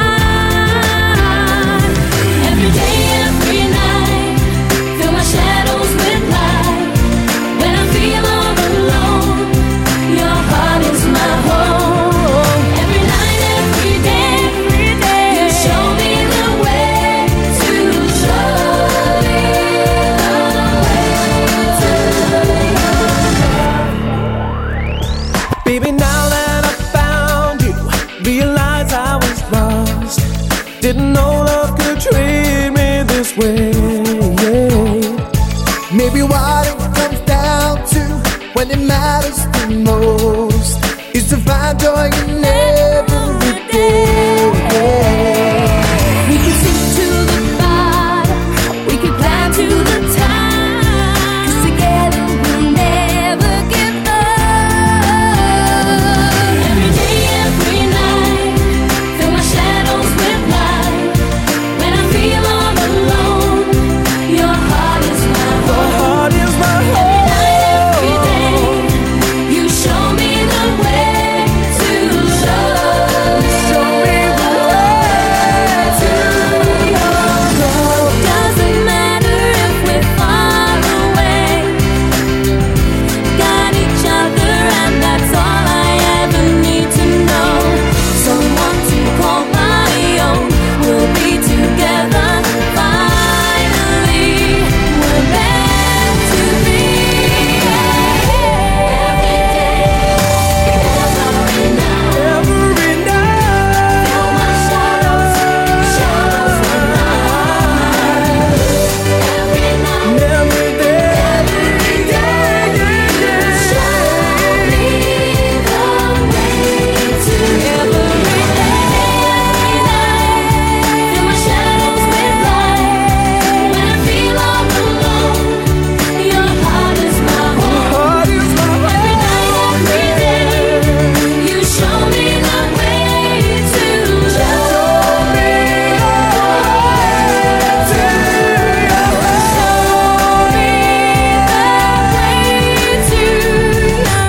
heart. Every day, every night, fill my shadows with light. When I feel all alone, your heart is my home. Every night, every day, every day, you show me the way to show me the way to baby, now that I found you, realize I was lost. Didn't know love could treat me this way. maybe what it comes down to when it matters the most is to find joy in every day. We could sing to the bottom, we could climb to the top, 'cause together we'll never give up. Every day, every night, fill my shadows with light. When I feel all alone, your heart is my home. Heart is my home. Every night, every day, you show me the way to show, show me the way to your love. Doesn't matter if we're far away, got each other and that's all I ever need to know. Someone to call my own, we'll be together finally. We're meant to be. Every day, every night, Every night, fill my shadows, shadows with light. Every night, every day, every day, show me the way to. Every day, every night, fill my shadows with light. When I feel all alone, your heart is my home. heart is my Every night, every day, you show me the way to. Show me the way to. Show me the way to your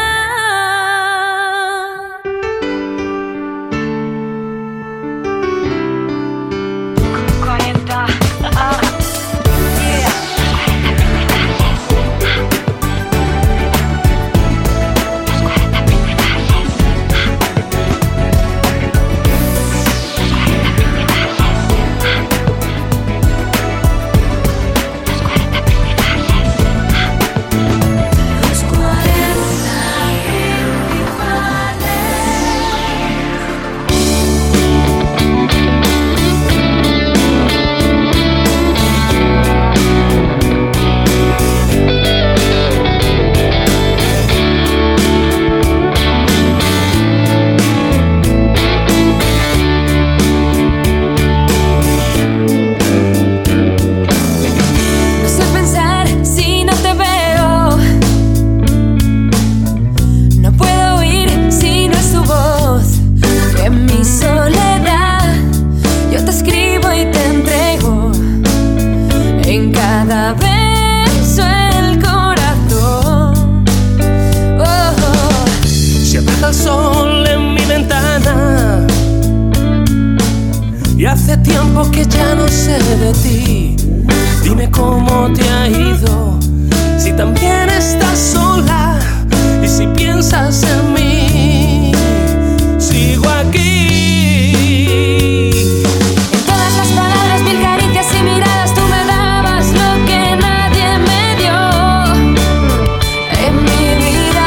Los cuarenta No sé pensar si no te veo, no puedo oír si no es tu voz. En mi soledad yo te escribo y te entrego en cada beso el corazón. Oh, oh. Se apaga el sol en mi ventana y hace tiempo que ya no sé de ti. Dime cómo te ha ido, si también estás sola y si piensas en mí. Sigo aquí. En todas las palabras, mil caricias y miradas, tú me dabas lo que nadie me dio en mi vida.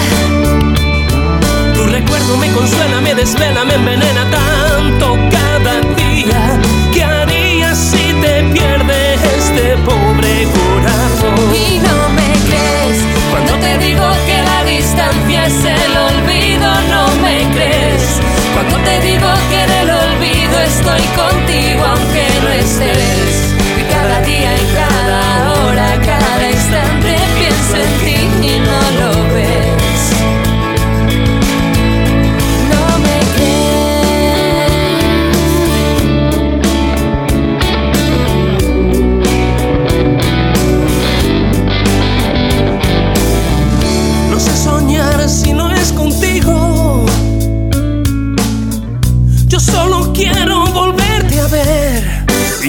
Tu recuerdo me consuela, me desvela, me envenena tanto cada día. ¿Qué harías si te pierde este pobre corazón? Y no me crees cuando te digo que la distancia es el olvido. No me crees cuando te digo que en el olvido estoy contigo.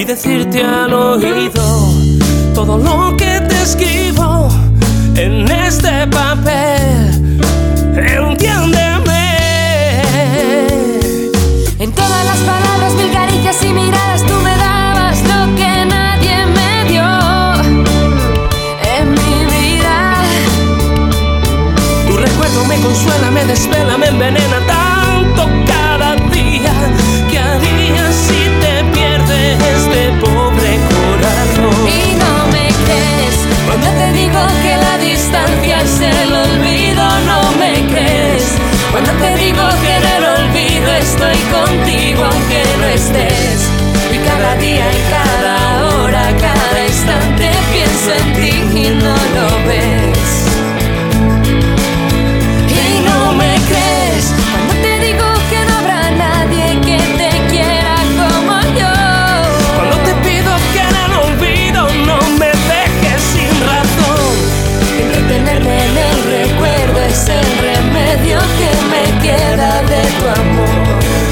decirte al oído todo lo que te escribo en este papel. Entiéndeme. En todas las palabras, mil caricias y miradas, tú me dabas lo que nadie me dio en mi vida. Tu recuerdo me consuela, me desvela, me envenena tanto cada día. ¿Qué harías si te pierdes este pobre corazón? Y no me crees cuando te digo que la distancia es el olvido. No me crees cuando te digo que en el olvido estoy contigo aunque no estés. Y cada día y cada hora, cada instante pienso en ti y no lo ves. Y no me crees cuando te digo que no habrá nadie que te quiera como yo. Cuando te pido que en el olvido no me dejes sin razón. Entretenerme en el recuerdo es el remedio que me queda de tu amor.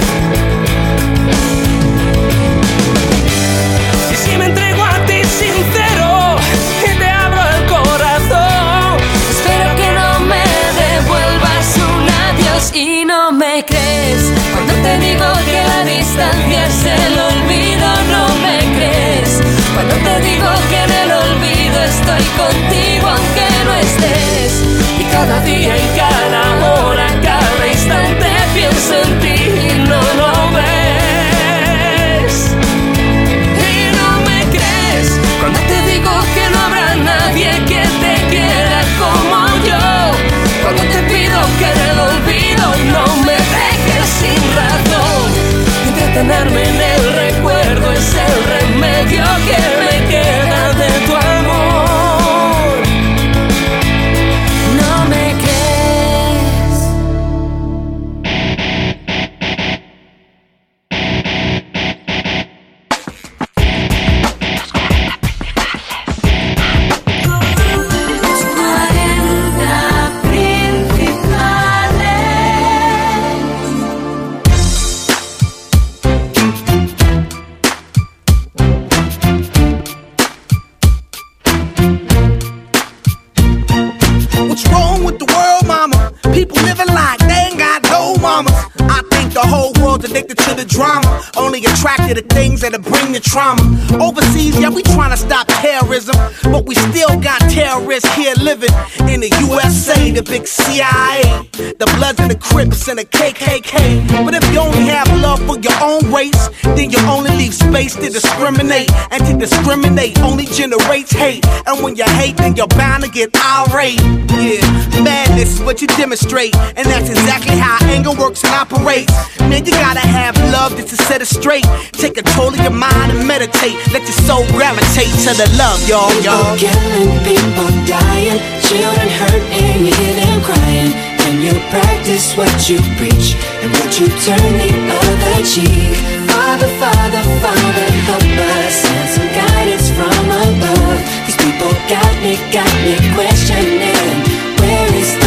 Y si me entrego a ti sincero y te abro el corazón, espero que no me devuelvas un adiós. Y no me crees cuando te digo que la distancia es el olvido. No me crees cuando te digo que en el olvido estoy contigo aunque no estés. Y cada día y cada hora, cada instante pienso en ti y no lo ves. Y no me crees cuando te digo que no habrá nadie que te quiera como yo. Cuando te pido que en el olvido no me dejes sin razón. Entretenerme en el recuerdo es el remedio que me queda de tu amor. No me crees. What's wrong with the world, mama? People living like they ain't got no mamas. I think the whole world's addicted to the drama, only attracted to things that'll bring the trauma. Overseas, yeah, we tryna stop terrorism, but we still got terrorists here living in the U S A, the big C I A, the Bloods and the Crips and the K K K. But if you only have love for your own race, then you only leave space to discriminate, and to discriminate only generates hate. And when you hate, then you're bound to get irate. Yeah, madness is what you demonstrate, and that's exactly how anger works and operates. Man, you gotta have love just to set it straight. Take control of your mind and meditate. Let your soul gravitate to the love, y'all, y'all. People killing, people dying, children hurt and you hear them crying. When you practice what you preach and what you turn the other cheek. Father, Father, Father, help us, send some guidance from above. These people got me, got me questioning, where is the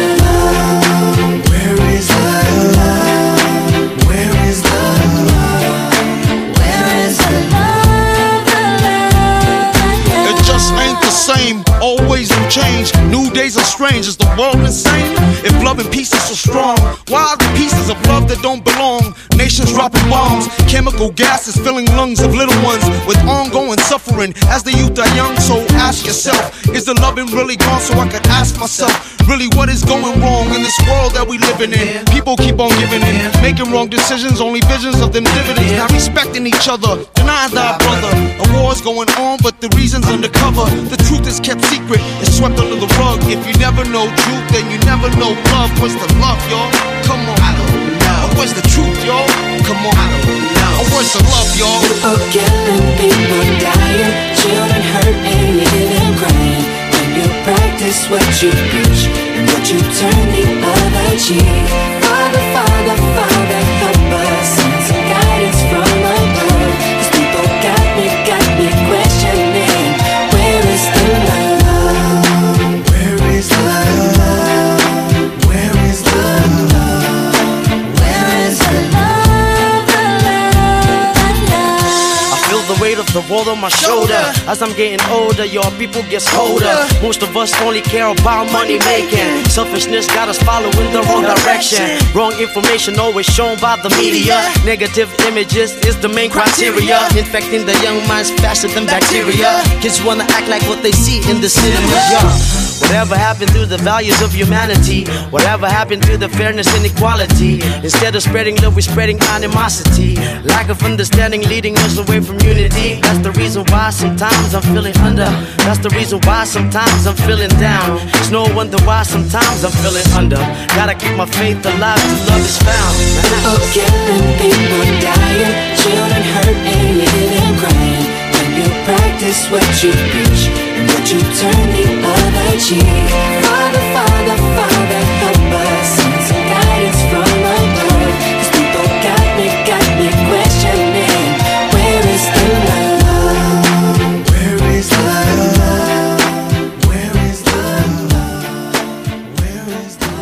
love? Where is the love? Where is the love? Where is the love? The love, the love? It just ain't the same, always in change. New days are strange, is the world insane? If love and peace is so strong, why are the pieces of love that don't belong? Nations dropping bombs, chemical gases filling lungs of little ones with ongoing suffering as the youth are young. So ask yourself, is the loving really gone? So I could ask myself, really what is going wrong in this world that we living in? People keep on giving in, making wrong decisions, only visions of them dividends. Not respecting each other, denying thy brother. A war's going on, but the reason's undercover. The truth is kept secret, it's swept under the rug. If you never know truth, then you never know love. Where's the love, y'all? Come on, I don't know. Where's the truth, y'all? Come on, I don't know. Where's the love, y'all? People killing, people dying, children hurt and you hear them crying. When you practice what you preach and what you turn the other cheek. Father, Father, Father, help us, send some guidance from above. These people got me, got me questioning, where is the love? Where is the love? Where is the love? Where is the love? The love, the love. I feel the weight of the world on my shoulder. As I'm getting older, your people gets colder. Most of us only care about money making. Selfishness got us following the wrong direction. Wrong information always shown by the media. Negative images is the main criteria. Infecting the young minds faster than bacteria. Kids wanna act like what they see in the cinema. Yeah. Whatever happened to the values of humanity? Whatever happened to the fairness and equality? Instead of spreading love, we're spreading animosity. Lack of understanding leading us away from unity. That's the reason why sometimes I'm feeling under. That's the reason why sometimes I'm feeling down. It's no wonder why sometimes I'm feeling under. Gotta keep my faith alive till love is found. People killing, people dying, children hurt and living crying. When you practice what you preach and what you turn the other cheek. Father, Father, Father, help us. Send some guidance from above. These people got me, got me questioning. Where is the love? Where is the love? Where is the love? Where is the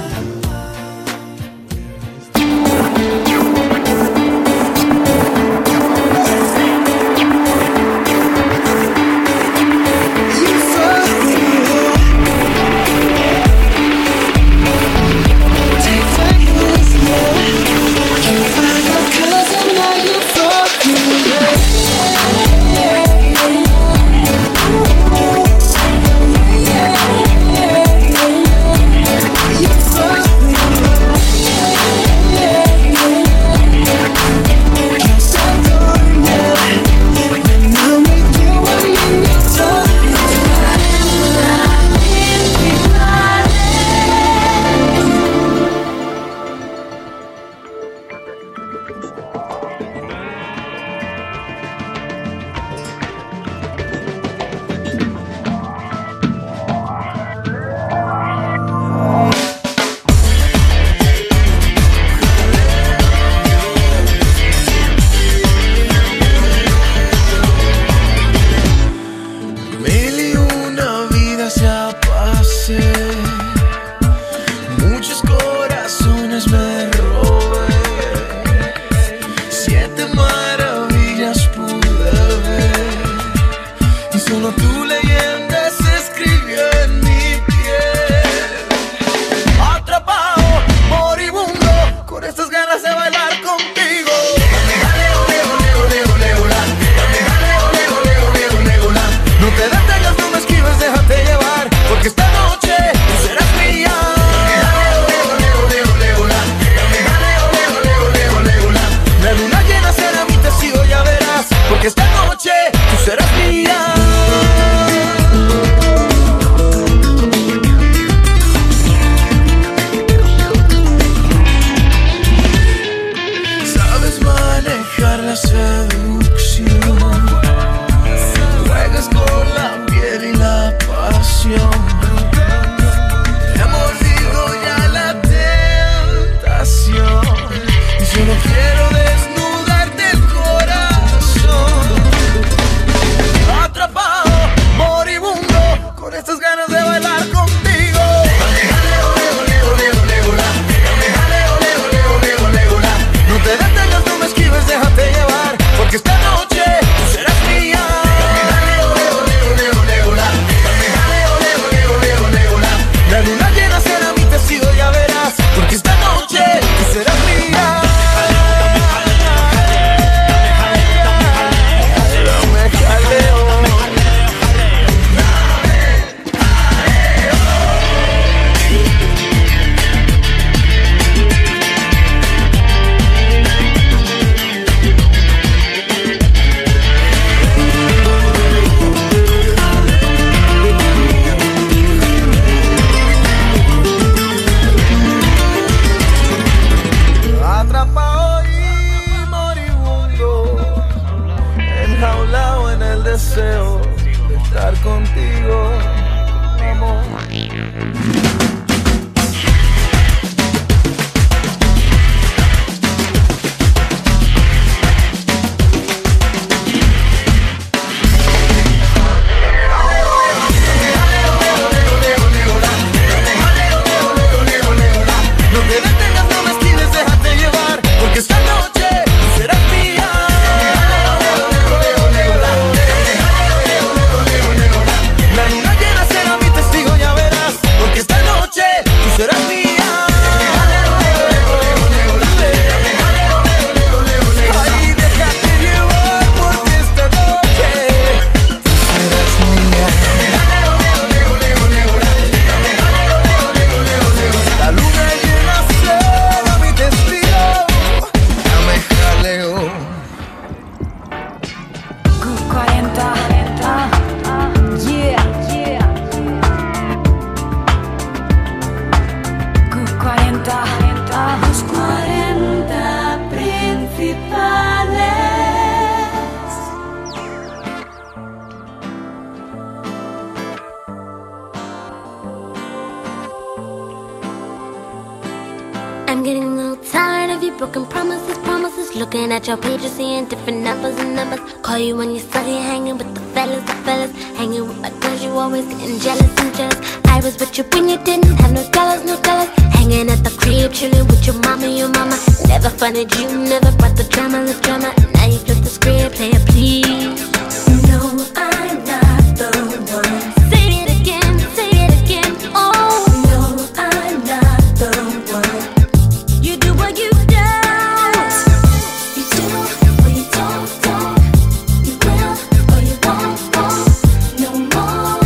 I'm getting a little tired of your broken promises, promises. Looking at your pages, seeing different numbers and numbers. Call you when you're studying, hanging with the fellas, the fellas. Hanging with my girls, you always getting jealous and jealous. I was with you when you didn't have no dollars, no dollars. Hanging at the crib, chilling with your mama, your mama. Never funded you, never brought the drama, the drama. Now you flip the script, play it please. No, I'm not the one. Say it again, say it again. Oh, no, I'm not the one. You do what you don't. You do or you don't, don't. You will or you won't, won't. No more,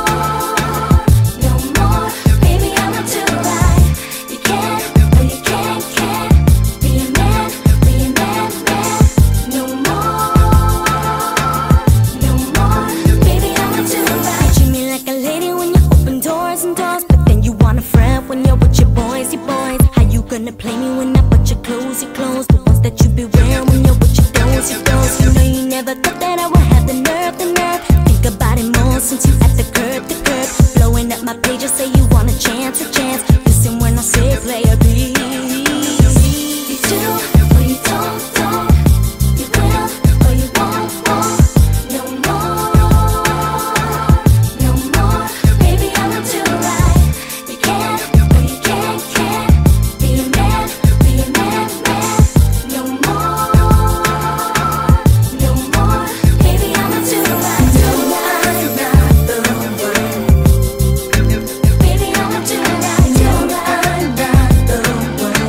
no more. Baby, I'ma do right. You can or you can't, can't. Be a man, be a man, man. No more, no more. Baby, I'ma do right. You treat me like a lady when you open doors and doors, but then you want a friend when you're with your boys, your boys. How you gonna play me when I put your clothes, your clothes? The ones that you be wearing when you're with your dos, your dos. You know you never thought that I would have the nerve, the nerve. Think about it more since you at the curb, the curb. Blowing up my pages, say you want a chance, a chance. Listen when I say play a beat. You do or you don't, don't. You will or you won't, won't. No more, no more. Baby, I'ma do right. You can or you can't, can't. Be a man, be a man, man. No more, no more. Baby, I'ma do right. No, I'm not the one. Baby, I'ma do right. No, I'm not the one.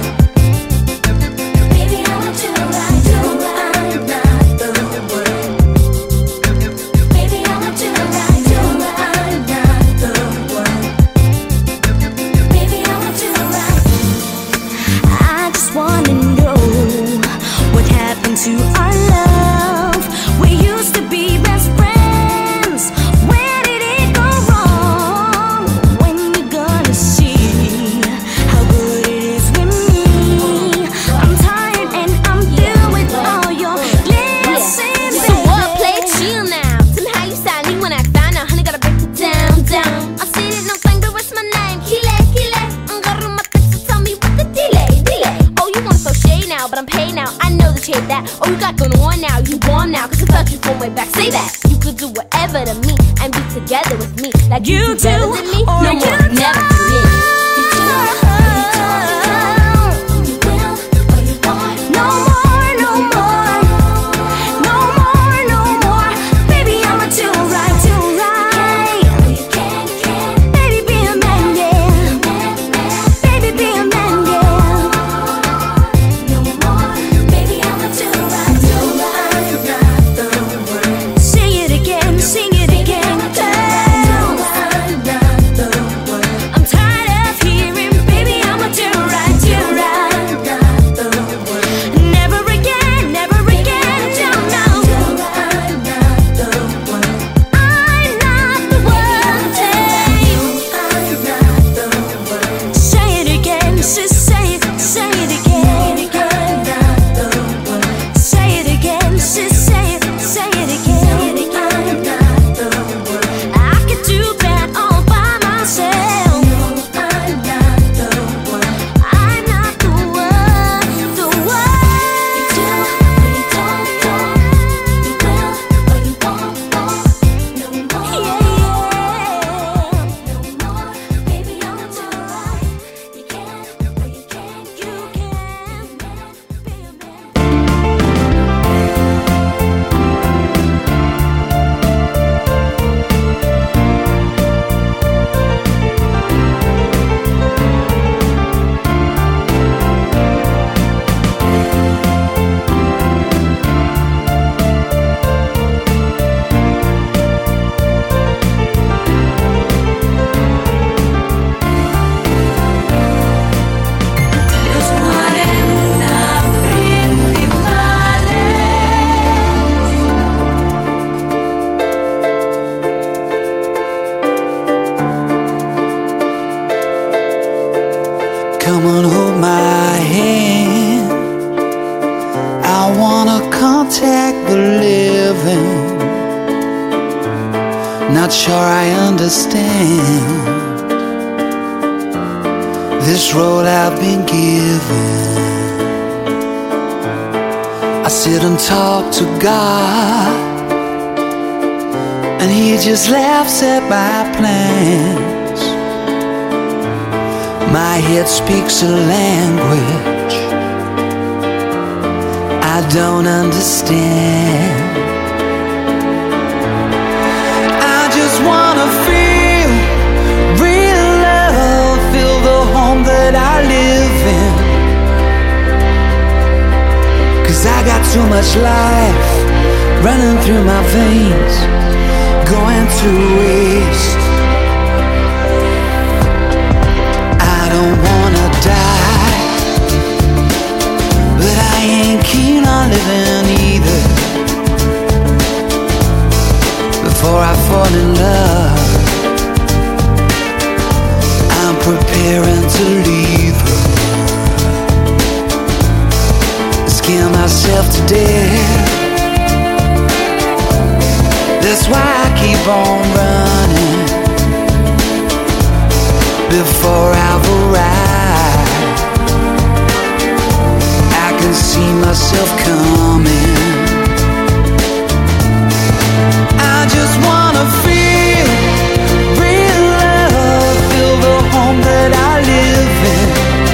Baby, I'ma do right. No, I'm not the one. Baby, I'ma do right. No, I'm not the one. Baby, I'ma do right. I just wanna know what happened to our love. We used to be best friends. Where did it go wrong? When you gonna see how good it is with me? I'm tired and I'm through with all your glisten. So what? Play it chill now. Tell me how you sound when I find out. Honey, gotta break it down, down. I said it, no finger, what's my name? Kile, Kile. I'm gonna run my text, so tell me what the delay, delay. Oh, you wanna throw shade now, but I'm paid now. I know that you hate that. Oh, you got going on now, you warm now. Cause I felt you from way back. Say that. You could do whatever to me and be together with me. Like you, You do better do, than me. or No you more, don't. never to me. You do, or you don't. You will, or you won't. No more, no more. No more, no more. Baby, I'ma do right, do right. Baby, be a man, yeah. Baby, be a man, yeah. No more, baby, I'ma do right. No, I'm not the one. Say it again, sing it again, girl. No, I'm not the one. I'm tired of hearing, baby, I'ma do right, do right. I'm not the one. Never again, never again, do no. I'm not the one. I'm not the one. Hey. I'm not the one. Say it again, just say it, say it again. I'm not the one. Say it again, just say it, say it again. I'm not the one. I could do that all by myself. I'm not the one. I'm not the one, the one. You do or you don't, don't. You will or you won't, won't. No more, no more. Baby, I'ma do right. You can or you can't, you can. Be a man. Los cuarenta principales. Come on, hold my hand. I wanna contact the living. Not sure I understand This road I've been given, I sit and talk to God, and He just laughs at my plans. My head speaks a language I don't understand. I just wanna feel real love, feel the home that I live in. 'Cause I got too much life running through my veins, going to waste. I don't wanna die, but I ain't keen on living either. Before I fall in love, I'm preparing to leave her. Scare myself to death. That's why I keep on running before I've arrived. I can see myself coming. I just wanna feel real love, feel the home that I live in.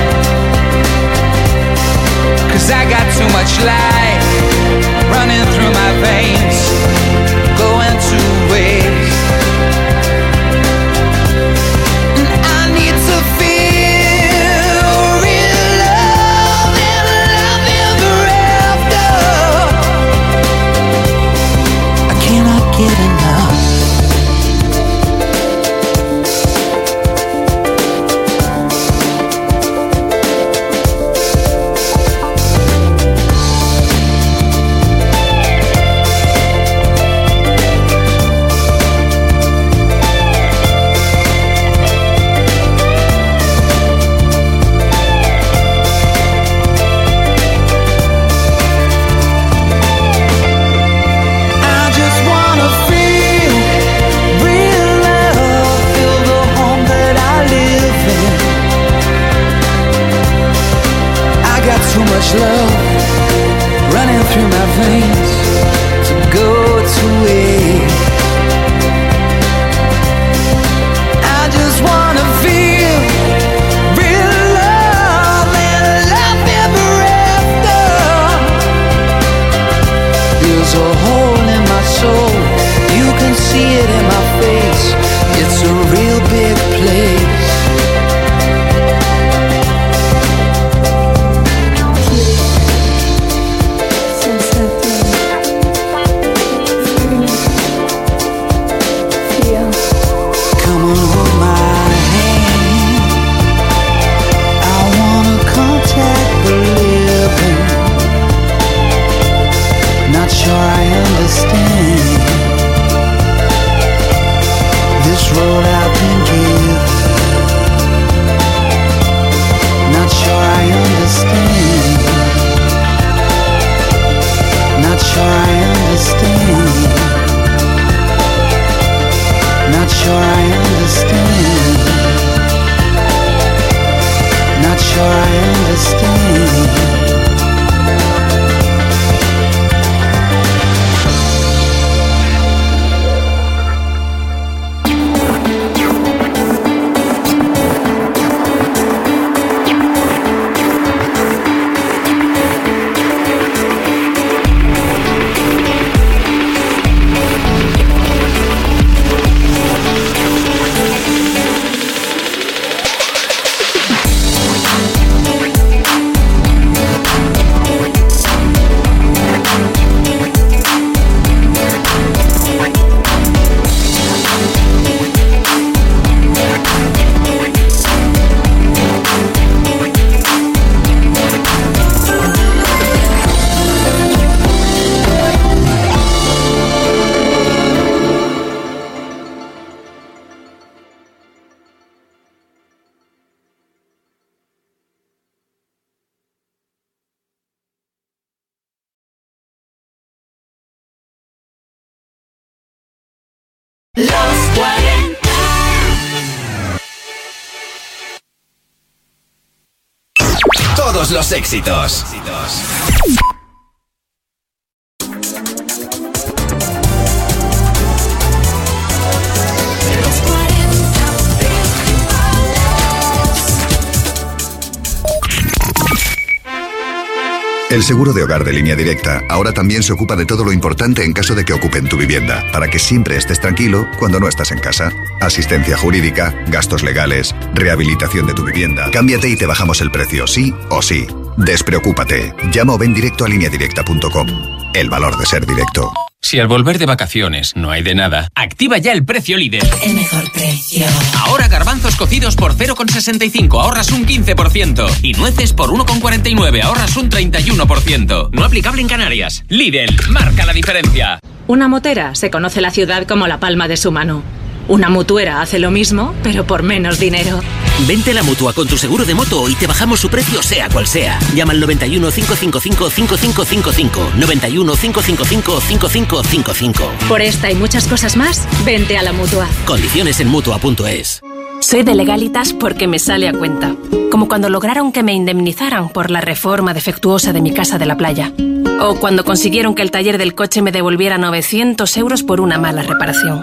'Cause I got too much life running through my veins, going to waste. And I need to feel real love and love ever after. I cannot get enough. Too much love running through my veins to go to waste. I just wanna feel real love and love ever after. There's a hole in my soul, you can see it in my face. It's a real big place. Sure I understand this road I've been given. Not sure I understand. Not sure I understand. Not sure I understand. Not sure I understand. Los cuarenta. Todos los éxitos. El seguro de hogar de Línea Directa ahora también se ocupa de todo lo importante en caso de que ocupen tu vivienda, para que siempre estés tranquilo cuando no estás en casa. Asistencia jurídica, gastos legales, rehabilitación de tu vivienda. Cámbiate y te bajamos el precio, sí o sí. Despreocúpate. Llama o ven directo a línea directa punto com. El valor de ser directo. Si al volver de vacaciones no hay de nada, activa ya el precio líder. El mejor precio. Ahora garbanzos cocidos por cero coma sesenta y cinco, ahorras un quince por ciento. Y nueces por uno coma cuarenta y nueve, ahorras un treinta y uno por ciento. No aplicable en Canarias. Lidl, marca la diferencia. Una motera se conoce la ciudad como la palma de su mano. Una mutuera hace lo mismo, pero por menos dinero. Vente a la Mutua con tu seguro de moto y te bajamos su precio sea cual sea. Llama al noventa y uno, cinco cinco cinco, cinco cinco cinco cinco. noventa y uno, cinco cinco cinco, cinco cinco cinco cinco. Por esta y muchas cosas más, vente a la Mutua. Condiciones en Mutua punto es. Soy de Legalitas porque me sale a cuenta. Como cuando lograron que me indemnizaran por la reforma defectuosa de mi casa de la playa. O cuando consiguieron que el taller del coche me devolviera novecientos euros por una mala reparación.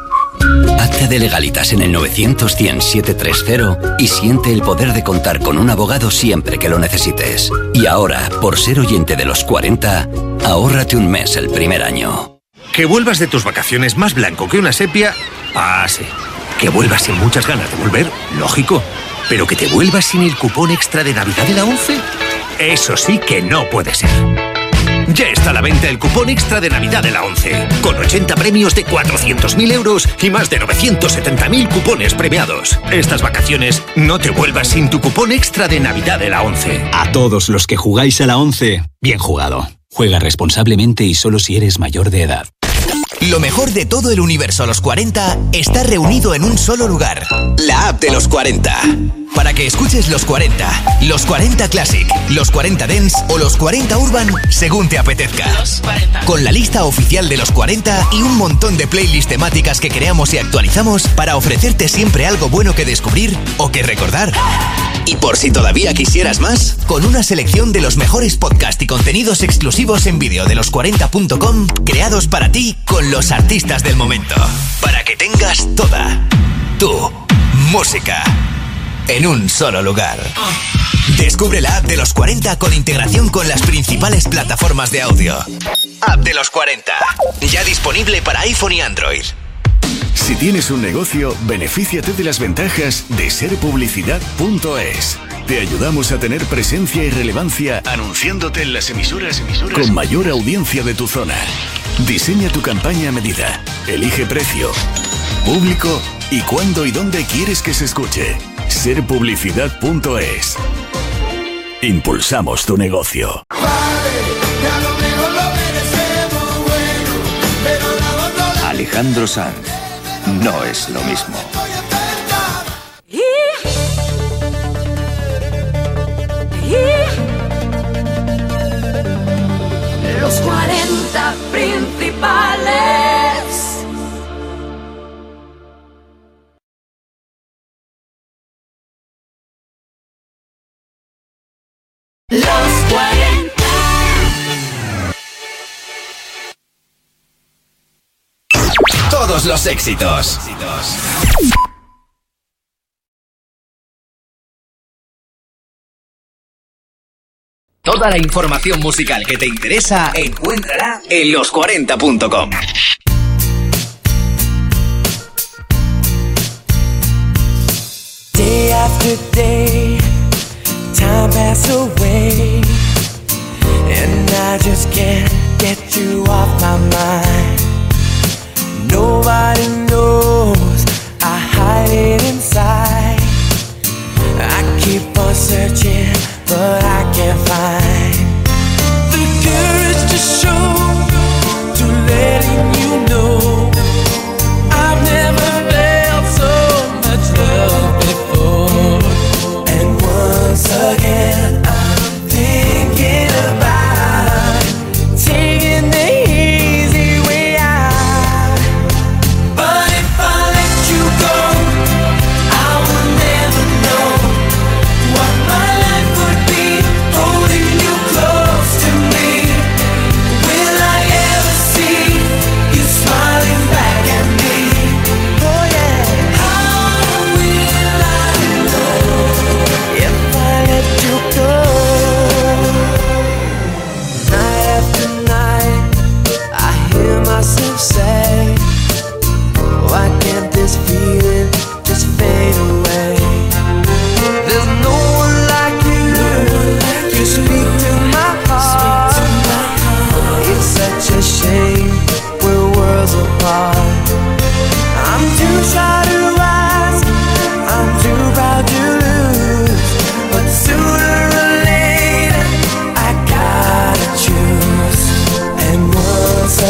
Hazte de Legalitas en el novecientos, cien, setecientos treinta y siente el poder de contar con un abogado siempre que lo necesites. Y ahora, por ser oyente de los cuarenta, ahórrate un mes el primer año. Que vuelvas de tus vacaciones más blanco que una sepia, pase. Que vuelvas sin muchas ganas de volver, lógico. Pero que te vuelvas sin el cupón extra de Navidad de la ONCE, eso sí que no puede ser. Ya está a la venta el cupón extra de Navidad de la ONCE, con ochenta premios de cuatrocientos mil euros y más de novecientos setenta mil cupones premiados. Estas vacaciones no te vuelvas sin tu cupón extra de Navidad de la ONCE. A todos los que jugáis a la ONCE, bien jugado. Juega responsablemente y solo si eres mayor de edad. Lo mejor de todo el universo Los cuarenta está reunido en un solo lugar. La app de Los cuarenta. Para que escuches Los cuarenta, Los cuarenta Classic, Los cuarenta Dance o Los cuarenta Urban según te apetezca. Con la lista oficial de Los cuarenta y un montón de playlists temáticas que creamos y actualizamos para ofrecerte siempre algo bueno que descubrir o que recordar. Y por si todavía quisieras más, con una selección de los mejores podcasts y contenidos exclusivos en vídeo de los cuarenta punto com, creados para ti con los artistas del momento. Para que tengas toda tu música en un solo lugar. Descubre la app de Los cuarenta con integración con las principales plataformas de audio. App de Los cuarenta, ya disponible para iPhone y Android. Si tienes un negocio, benefíciate de las ventajas de ser publicidad punto es. Te ayudamos a tener presencia y relevancia anunciándote en las emisoras, emisoras con mayor audiencia de tu zona. Diseña tu campaña a medida. Elige precio, público y cuándo y dónde quieres que se escuche. ser publicidad punto es. Impulsamos tu negocio. Alejandro Sanz no es lo mismo. Los cuarenta principales. Los cuarenta. Todos los éxitos. Toda la información musical que te interesa, encuéntrala en los cuarenta punto com. Day after day, time passes away, and I just can't get you off my mind. Nobody knows I hide it inside. I keep on searching, but I can't find the courage to show, to letting you know I've never felt so much love before. And once again I'm thinking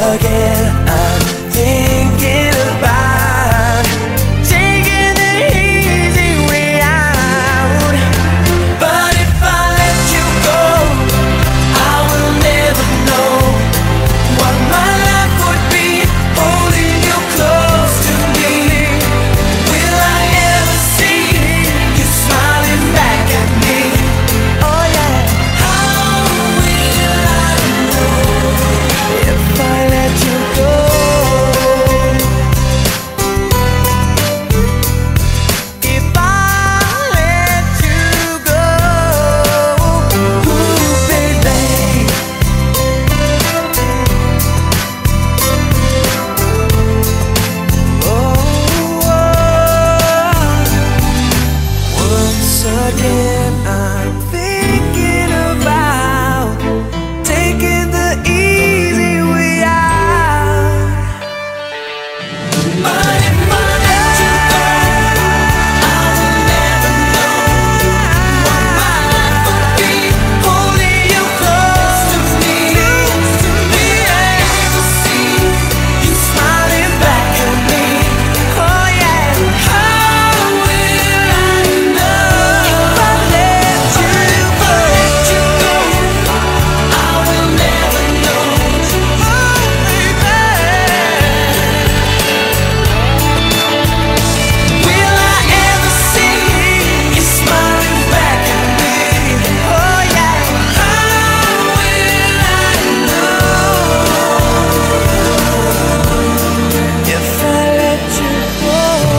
again, I'm thinking about taking the easy way out. But if I let you go, I will never know what my life would be holding you close to me. Will I ever see you smiling back at me? Oh yeah. How will I know if I let you go? If I let you go, ooh, baby. Once again, I'm thinking about taking the easy way out. But if I let you go, I will never know what my life would be holding you close to me. Will I ever see you smiling back at me? Oh yeah. How will I know if I let you go? I will never know. Oh baby. Will I ever see you smiling back at me? Oh yeah. How will I know if I let you go?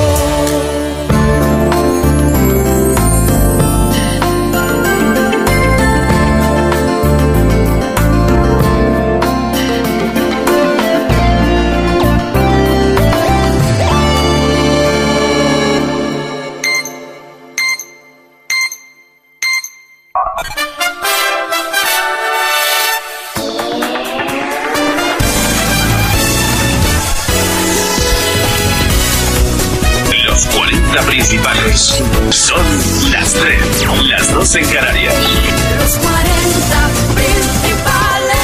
Los cuarenta principales son las tres, las dos en Canarias. Los cuarenta principales.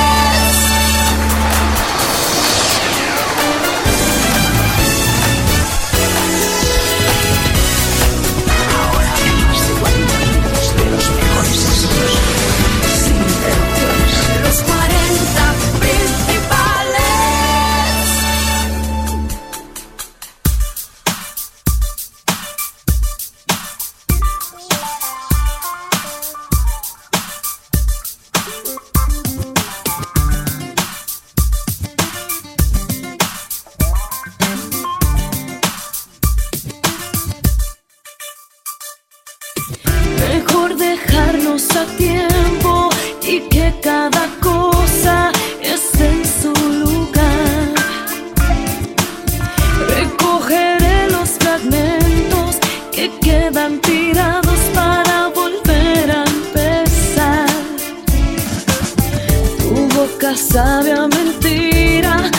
Ahora más de cuarenta minutos de los mejores éxitos, sin interrupciones. Los cuarenta principales. Mejor dejarnos a tiempo y que cada cosa esté en su lugar. Recogeré los fragmentos que quedan tirados para volver a empezar. Tu boca sabe a mentira,